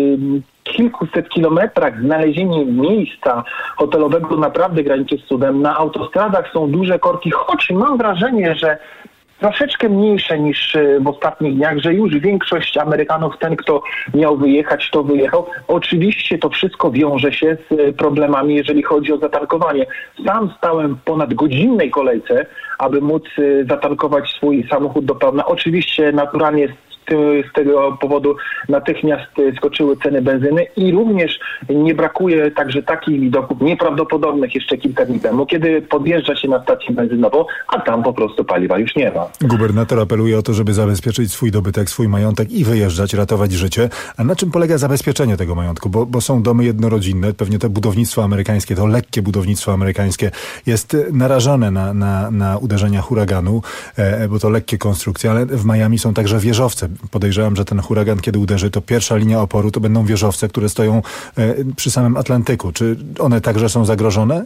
kilkuset kilometrach znalezienie miejsca hotelowego naprawdę graniczy z cudem. Na autostradach są duże korki, choć mam wrażenie, że troszeczkę mniejsze niż w ostatnich dniach, że już większość Amerykanów, ten kto miał wyjechać, to wyjechał. Oczywiście to wszystko wiąże się z problemami, jeżeli chodzi o zatankowanie. Sam stałem w ponad godzinnej kolejce, aby móc zatankować swój samochód do pełna. Oczywiście naturalnie z tego powodu natychmiast skoczyły ceny benzyny i również nie brakuje także takich widoków nieprawdopodobnych jeszcze kilka dni temu, kiedy podjeżdża się na stację benzynową, a tam po prostu paliwa już nie ma. Gubernator apeluje o to, żeby zabezpieczyć swój dobytek, swój majątek i wyjeżdżać, ratować życie. A na czym polega zabezpieczenie tego majątku? Bo są domy jednorodzinne, pewnie to budownictwo amerykańskie, to lekkie budownictwo amerykańskie jest narażone na uderzenia huraganu, bo to lekkie konstrukcje, ale w Miami są także wieżowce. Podejrzewam, że ten huragan, kiedy uderzy, to pierwsza linia oporu to będą wieżowce, które stoją przy samym Atlantyku. Czy one także są zagrożone?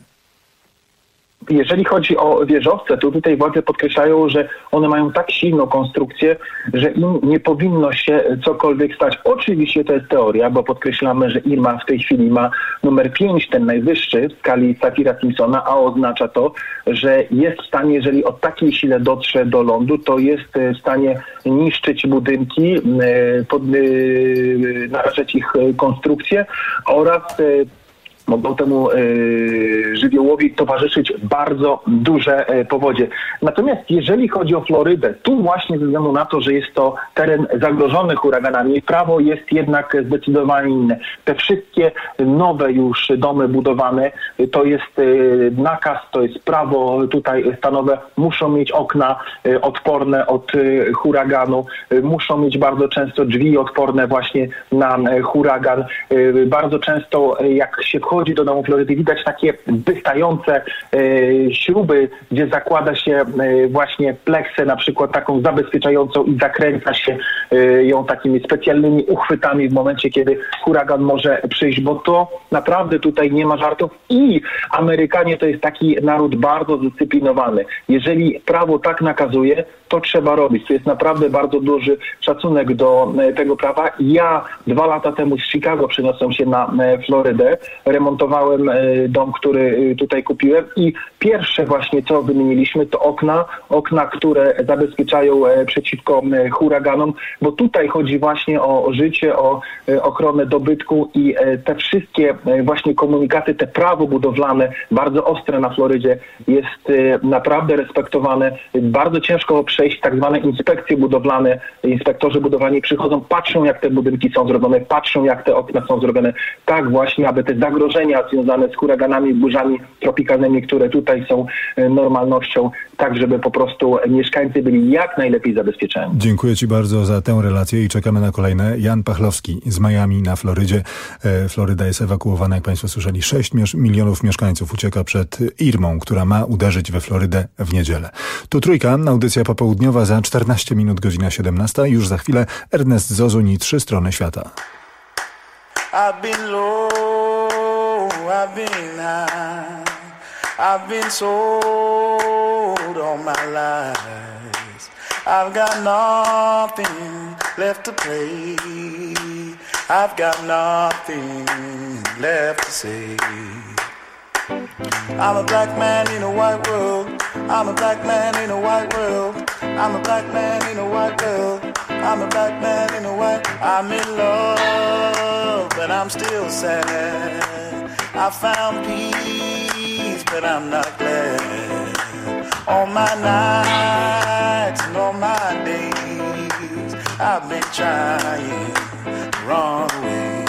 Jeżeli chodzi o wieżowce, to tutaj władze podkreślają, że one mają tak silną konstrukcję, że im nie powinno się cokolwiek stać. Oczywiście to jest teoria, bo podkreślamy, że Irma w tej chwili ma numer 5, ten najwyższy w skali Saffira-Simpsona, a oznacza to, że jest w stanie, jeżeli o takiej sile dotrze do lądu, to jest w stanie niszczyć budynki, narażać ich konstrukcję oraz mogą temu żywiołowi towarzyszyć bardzo duże powodzie. Natomiast jeżeli chodzi o Florydę, tu właśnie ze względu na to, że jest to teren zagrożony huraganami, prawo jest jednak zdecydowanie inne. Te wszystkie nowe już domy budowane, to jest nakaz, to jest prawo tutaj stanowe, muszą mieć okna odporne od huraganu, muszą mieć bardzo często drzwi odporne właśnie na huragan. Bardzo często jak się wchodzi wchodzi do domu Florydy, widać takie wystające śruby, gdzie zakłada się właśnie pleksę, na przykład taką zabezpieczającą i zakręca się ją takimi specjalnymi uchwytami w momencie, kiedy huragan może przyjść, bo to naprawdę tutaj nie ma żartów i Amerykanie to jest taki naród bardzo zdyscyplinowany. Jeżeli prawo tak nakazuje, to trzeba robić. To jest naprawdę bardzo duży szacunek do tego prawa. Ja 2 lata temu z Chicago przeniosłem się na Florydę. Remontowałem dom, który tutaj kupiłem i pierwsze właśnie co wymieniliśmy to okna, które zabezpieczają przeciwko huraganom, bo tutaj chodzi właśnie o życie, o ochronę dobytku i te wszystkie właśnie komunikaty, te prawo budowlane, bardzo ostre na Florydzie jest naprawdę respektowane. Bardzo ciężko przejść tak zwane inspekcje budowlane. Inspektorzy budowlani przychodzą, patrzą jak te budynki są zrobione, patrzą jak te okna są zrobione. Tak właśnie, aby te zagrożenia związane z huraganami, burzami tropikalnymi, które tutaj są normalnością, tak żeby po prostu mieszkańcy byli jak najlepiej zabezpieczeni. Dziękuję Ci bardzo za tę relację i czekamy na kolejne. Jan Pachlowski z Miami na Florydzie. Floryda jest ewakuowana, jak Państwo słyszeli. 6 milionów mieszkańców ucieka przed Irmą, która ma uderzyć we Florydę w niedzielę. Tu Trójka, audycja popołudniowa za 14 minut, godzina 17. Już za chwilę Ernest Zozuń i 3 strony świata. I've been low, I've been high, I've been sold all my life. I've got nothing left to play. I've got nothing left to say. I'm a black man in a white world. I'm a black man in a white world. I'm a black man in a white world. I'm a black man in a white. I'm in love, but I'm still sad. I found peace, but I'm not glad. All my nights and all my days, I've been trying the wrong way.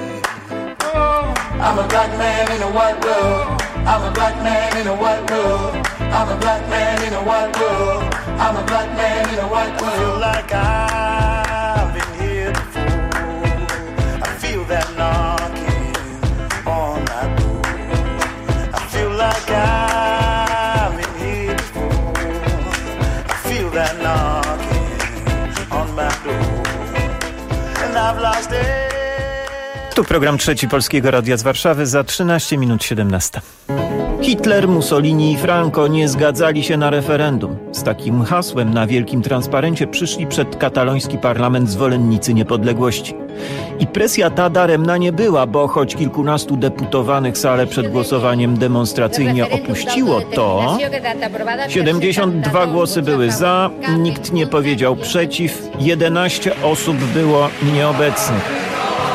I'm a black man in a white world. I'm a black man in a white world. I'm a black man in a white world. I'm a black man in a white world. I feel like I've been here before. I feel that knocking on my door. I feel like I've been here before. I feel that knocking on my door. And I've lost it. Tu program Trzeci Polskiego Radia z Warszawy za 13 minut 17. Hitler, Mussolini i Franco nie zgadzali się na referendum. Z takim hasłem na wielkim transparencie przyszli przed kataloński parlament zwolennicy niepodległości. I presja ta daremna nie była, bo choć kilkunastu deputowanych salę przed głosowaniem demonstracyjnie opuściło, to 72 głosy były za, nikt nie powiedział przeciw, 11 osób było nieobecnych.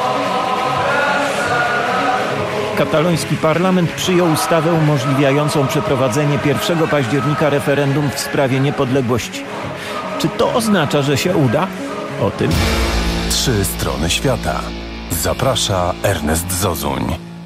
Kataloński parlament przyjął ustawę umożliwiającą przeprowadzenie 1 października referendum w sprawie niepodległości. Czy to oznacza, że się uda? O tym 3 strony świata. Zaprasza Ernest Zozuń.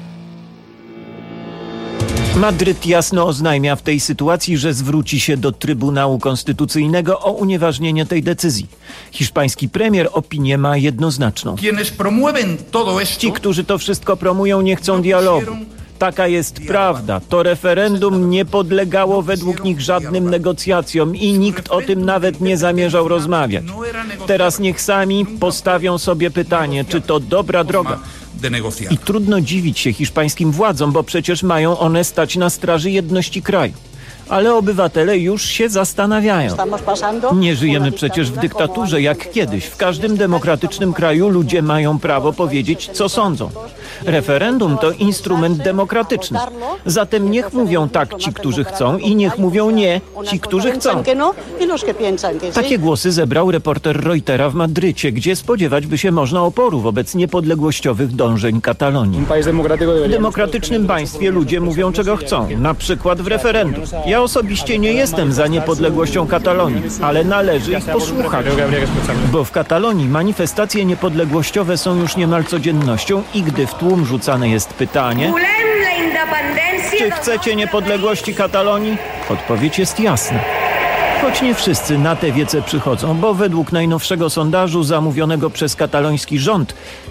Madryt jasno oznajmia w tej sytuacji, że zwróci się do Trybunału Konstytucyjnego o unieważnienie tej decyzji. Hiszpański premier opinię ma jednoznaczną. Ci, którzy to wszystko promują, nie chcą dialogu. Taka jest prawda. To referendum nie podlegało według nich żadnym negocjacjom i nikt o tym nawet nie zamierzał rozmawiać. Teraz niech sami postawią sobie pytanie, czy to dobra droga. I trudno dziwić się hiszpańskim władzom, bo przecież mają one stać na straży jedności kraju. Ale obywatele już się zastanawiają. Nie żyjemy przecież w dyktaturze jak kiedyś. W każdym demokratycznym kraju ludzie mają prawo powiedzieć, co sądzą. Referendum to instrument demokratyczny. Zatem niech mówią tak ci, którzy chcą i niech mówią nie ci, którzy chcą. Takie głosy zebrał reporter Reutera w Madrycie, gdzie spodziewać by się można oporu wobec niepodległościowych dążeń Katalonii. W demokratycznym państwie ludzie mówią, czego chcą, na przykład w referendum. Ja osobiście nie jestem za niepodległością Katalonii, ale należy ich posłuchać. Bo w Katalonii manifestacje niepodległościowe są już niemal codziennością i gdy w tłum rzucane jest pytanie, czy chcecie niepodległości Katalonii? Odpowiedź jest jasna. Choć nie wszyscy na te wiece przychodzą, bo według najnowszego sondażu zamówionego przez kataloński rząd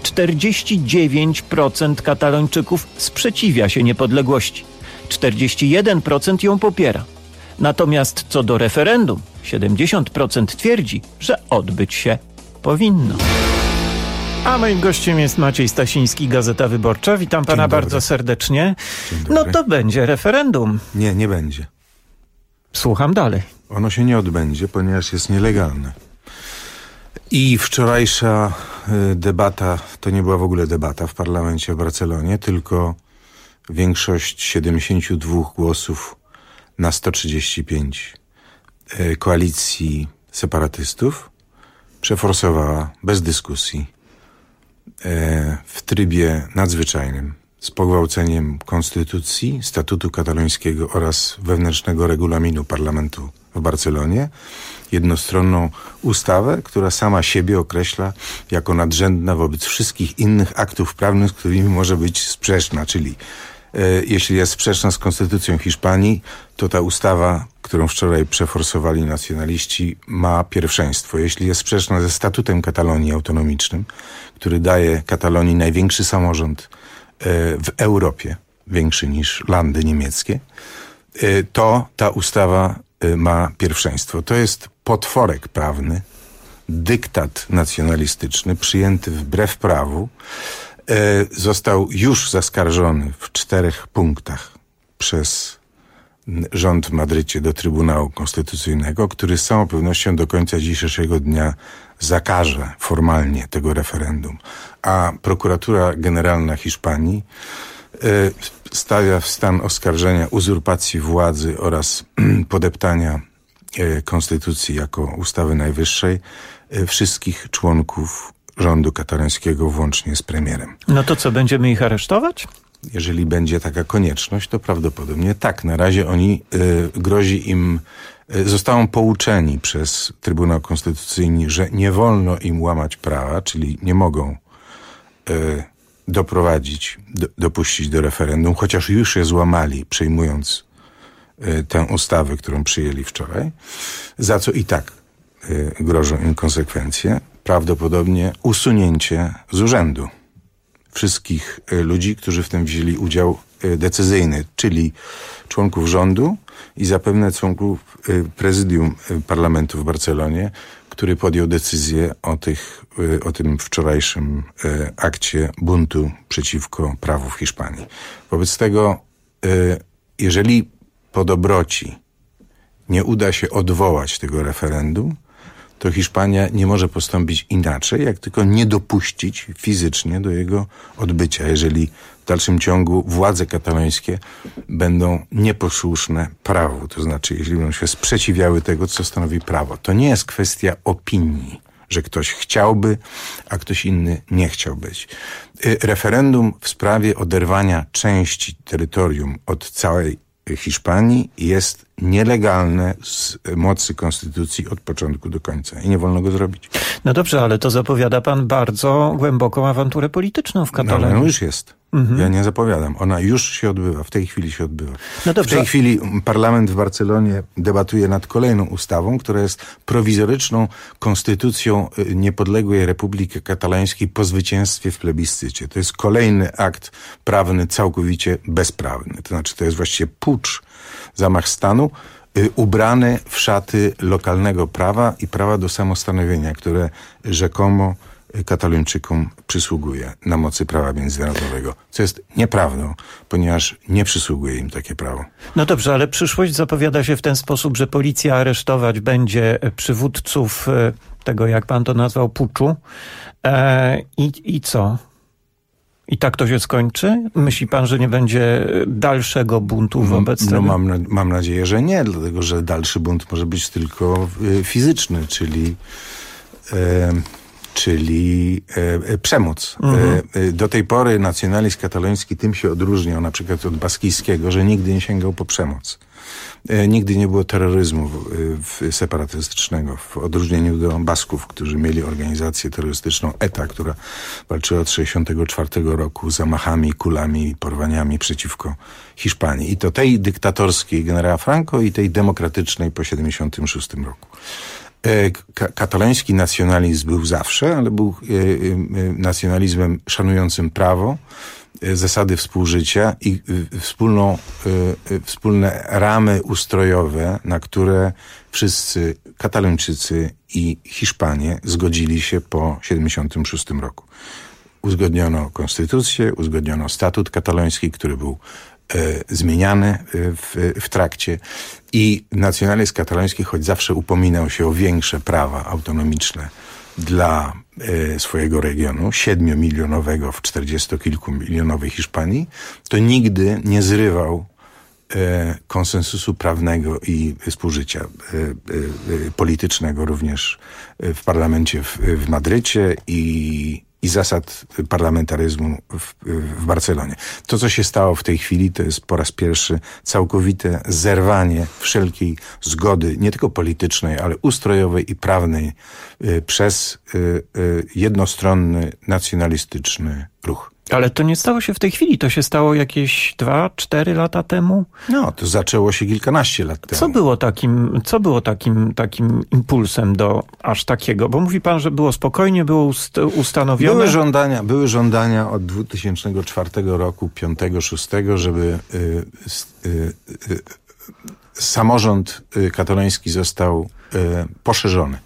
49% katalończyków sprzeciwia się niepodległości. 41% ją popiera. Natomiast co do referendum, 70% twierdzi, że odbyć się powinno. A moim gościem jest Maciej Stasiński, Gazeta Wyborcza. Witam pana bardzo serdecznie. No to będzie referendum. Nie będzie. Słucham dalej. Ono się nie odbędzie, ponieważ jest nielegalne. I wczorajsza debata, to nie była w ogóle debata w parlamencie w Barcelonie, tylko większość 72 głosów na 135 koalicji separatystów przeforsowała bez dyskusji w trybie nadzwyczajnym z pogwałceniem konstytucji, statutu katalońskiego oraz wewnętrznego regulaminu parlamentu w Barcelonie jednostronną ustawę, która sama siebie określa jako nadrzędna wobec wszystkich innych aktów prawnych, z którymi może być sprzeczna, czyli jeśli jest sprzeczna z konstytucją Hiszpanii, to ta ustawa, którą wczoraj przeforsowali nacjonaliści, ma pierwszeństwo. Jeśli jest sprzeczna ze statutem Katalonii autonomicznym, który daje Katalonii największy samorząd w Europie, większy niż landy niemieckie, to ta ustawa ma pierwszeństwo. To jest potworek prawny, dyktat nacjonalistyczny, przyjęty wbrew prawu. Został już zaskarżony w 4 punktach przez rząd w Madrycie do Trybunału Konstytucyjnego, który z całą pewnością do końca dzisiejszego dnia zakaże formalnie tego referendum. A prokuratura generalna Hiszpanii stawia w stan oskarżenia uzurpacji władzy oraz podeptania konstytucji jako ustawy najwyższej wszystkich członków rządu katalońskiego, włącznie z premierem. No to co, będziemy ich aresztować? Jeżeli będzie taka konieczność, to prawdopodobnie tak. Na razie oni, grozi im, zostają pouczeni przez Trybunał Konstytucyjny, że nie wolno im łamać prawa, czyli nie mogą dopuścić do referendum, chociaż już je złamali, przyjmując tę ustawę, którą przyjęli wczoraj, za co i tak grożą im konsekwencje. Prawdopodobnie usunięcie z urzędu wszystkich ludzi, którzy w tym wzięli udział decyzyjny, czyli członków rządu i zapewne członków prezydium parlamentu w Barcelonie, który podjął decyzję o tym wczorajszym akcie buntu przeciwko prawu w Hiszpanii. Wobec tego, jeżeli po dobroci nie uda się odwołać tego referendum, to Hiszpania nie może postąpić inaczej, jak tylko nie dopuścić fizycznie do jego odbycia, jeżeli w dalszym ciągu władze katalońskie będą nieposłuszne prawu, to znaczy jeśli będą się sprzeciwiały tego, co stanowi prawo. To nie jest kwestia opinii, że ktoś chciałby, a ktoś inny nie chciał być. Referendum w sprawie oderwania części terytorium od całej Hiszpanii jest nielegalne z mocy konstytucji od początku do końca i nie wolno go zrobić. No dobrze, ale to zapowiada pan bardzo głęboką awanturę polityczną w Katalonii. No, ona już jest. Ja nie zapowiadam. Ona już się odbywa. W tej chwili się odbywa. No dobrze. W tej chwili parlament w Barcelonie debatuje nad kolejną ustawą, która jest prowizoryczną konstytucją niepodległej Republiki Katalońskiej po zwycięstwie w plebiscycie. To jest kolejny akt prawny całkowicie bezprawny. To znaczy to jest właściwie pucz, zamach stanu, ubrany w szaty lokalnego prawa i prawa do samostanowienia, które rzekomo Katalończykom przysługuje na mocy prawa międzynarodowego, co jest nieprawdą, ponieważ nie przysługuje im takie prawo. No dobrze, ale przyszłość zapowiada się w ten sposób, że policja aresztować będzie przywódców tego, jak pan to nazwał, puczu. I co? I tak to się skończy? Myśli pan, że nie będzie dalszego buntu wobec tego? No mam nadzieję, że nie, dlatego że dalszy bunt może być tylko fizyczny, czyli czyli przemoc. Do tej pory nacjonalizm kataloński tym się odróżniał na przykład od baskijskiego, że nigdy nie sięgał po przemoc. Nigdy nie było terroryzmu separatystycznego, w odróżnieniu do Basków, którzy mieli organizację terrorystyczną ETA, która walczyła od 1964 roku zamachami, kulami i porwaniami przeciwko Hiszpanii. I to tej dyktatorskiej generała Franco i tej demokratycznej po 1976 roku. Kataloński nacjonalizm był zawsze, ale był nacjonalizmem szanującym prawo, zasady współżycia i wspólne ramy ustrojowe, na wszyscy Katalończycy i Hiszpanie zgodzili się po 1976 roku. Uzgodniono konstytucję, uzgodniono statut kataloński, który był zmieniany w trakcie i nacjonalizm kataloński, choć zawsze upominał się o większe prawa autonomiczne dla swojego regionu, 7-milionowego w 40-kilkumilionowej Hiszpanii, to nigdy nie zrywał konsensusu prawnego i współżycia politycznego również w parlamencie w Madrycie i zasad parlamentaryzmu w Barcelonie. To, co się stało w tej chwili, to jest po raz pierwszy całkowite zerwanie wszelkiej zgody, nie tylko politycznej, ale ustrojowej i prawnej przez jednostronny, nacjonalistyczny ruch. Ale to nie stało się w tej chwili, to się stało jakieś 2-4 lata temu? No, to zaczęło się kilkanaście lat temu. Co było takim impulsem do aż takiego? Bo mówi pan, że było spokojnie, było ustanowione. Były żądania od 2004 roku, 5-6, żeby samorząd kataloński został poszerzony.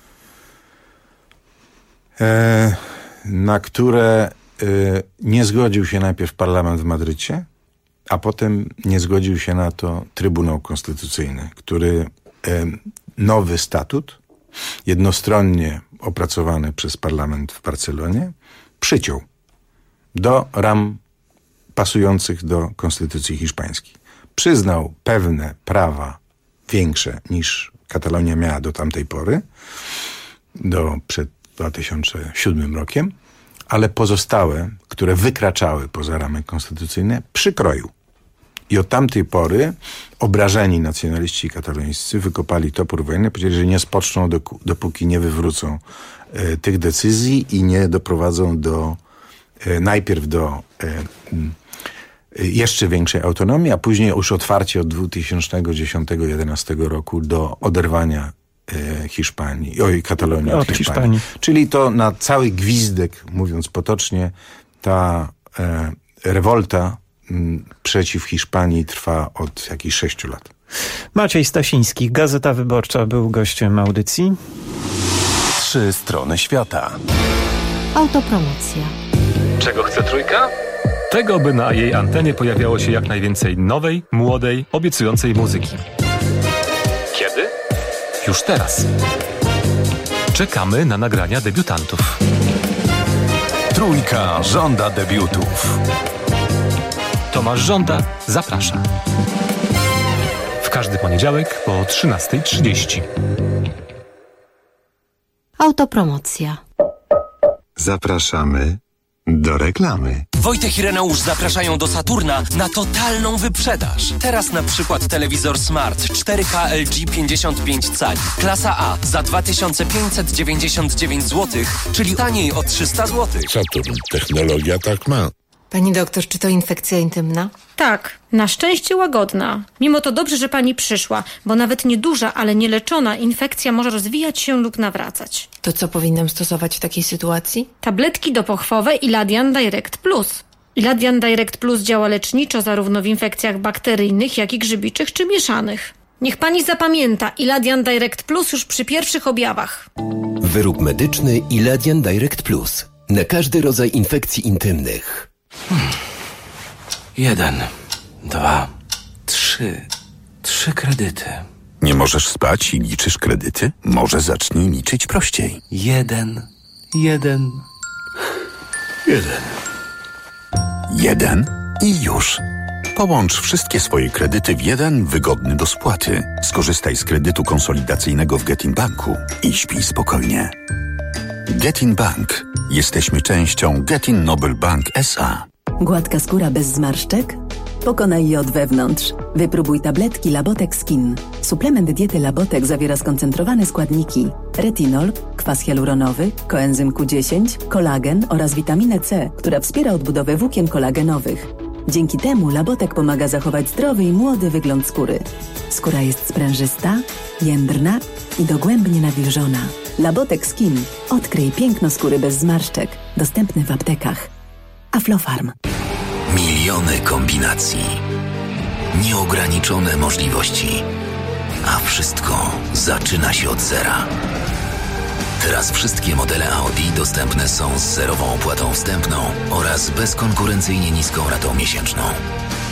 Na które nie zgodził się najpierw parlament w Madrycie, a potem nie zgodził się na to Trybunał Konstytucyjny, który nowy statut, jednostronnie opracowany przez parlament w Barcelonie, przyciął do ram pasujących do konstytucji hiszpańskiej. Przyznał pewne prawa większe niż Katalonia miała do tamtej pory, przed 2007 rokiem, ale pozostałe, które wykraczały poza ramy konstytucyjne, przykroił. I od tamtej pory obrażeni nacjonaliści katalońscy wykopali topór wojny, powiedzieli, że nie spoczną, dopóki nie wywrócą tych decyzji i nie doprowadzą najpierw do jeszcze większej autonomii, a później już otwarcie od 2010-2011 roku do oderwania Katalonii od Hiszpanii. Czyli to na cały gwizdek, mówiąc potocznie, ta rewolta przeciw Hiszpanii trwa od jakichś 6 lat. Maciej Stasiński, Gazeta Wyborcza, był gościem audycji. 3 strony świata. Autopromocja. Czego chce Trójka? Tego, by na jej antenie pojawiało się jak najwięcej nowej, młodej, obiecującej muzyki. Kiedy? Już teraz. Czekamy na nagrania debiutantów. Trójka żąda debiutów. Tomasz Żąda zaprasza. W każdy poniedziałek po 13:30. Autopromocja. Zapraszamy do reklamy. Wojtek i Reneusz zapraszają do Saturna na totalną wyprzedaż. Teraz na przykład telewizor Smart 4K LG 55 cali. Klasa A za 2599 zł, czyli taniej o 300 zł. Saturn. Technologia tak ma. Pani doktor, czy to infekcja intymna? Tak, na szczęście łagodna. Mimo to dobrze, że pani przyszła, bo nawet nieduża, ale nieleczona infekcja może rozwijać się lub nawracać. To co powinnam stosować w takiej sytuacji? Tabletki dopochwowe Iladian Direct Plus. Iladian Direct Plus działa leczniczo zarówno w infekcjach bakteryjnych, jak i grzybiczych czy mieszanych. Niech pani zapamięta, Iladian Direct Plus już przy pierwszych objawach. Wyrób medyczny Iladian Direct Plus. Na każdy rodzaj infekcji intymnych. 1, 2, 3. 3 kredyty. Nie możesz spać i liczysz kredyty? Może zacznij liczyć prościej. 1. 1 i już. Połącz wszystkie swoje kredyty w jeden wygodny do spłaty. Skorzystaj z kredytu konsolidacyjnego w Getin Banku i śpij spokojnie. Getin Bank. Jesteśmy częścią Getin Nobel Bank S.A. Gładka skóra bez zmarszczek? Pokonaj je od wewnątrz. Wypróbuj tabletki Labotek Skin. Suplement diety Labotek zawiera skoncentrowane składniki: retinol, kwas hialuronowy, koenzym Q10, kolagen oraz witaminę C, która wspiera odbudowę włókien kolagenowych. Dzięki temu Labotek pomaga zachować zdrowy i młody wygląd skóry. Skóra jest sprężysta, jędrna i dogłębnie nawilżona. Labotek Skin. Odkryj piękno skóry bez zmarszczek. Dostępny w aptekach. Aflofarm. Miliony kombinacji. Nieograniczone możliwości. A wszystko zaczyna się od zera. Teraz wszystkie modele Audi dostępne są z zerową opłatą wstępną oraz bezkonkurencyjnie niską ratą miesięczną.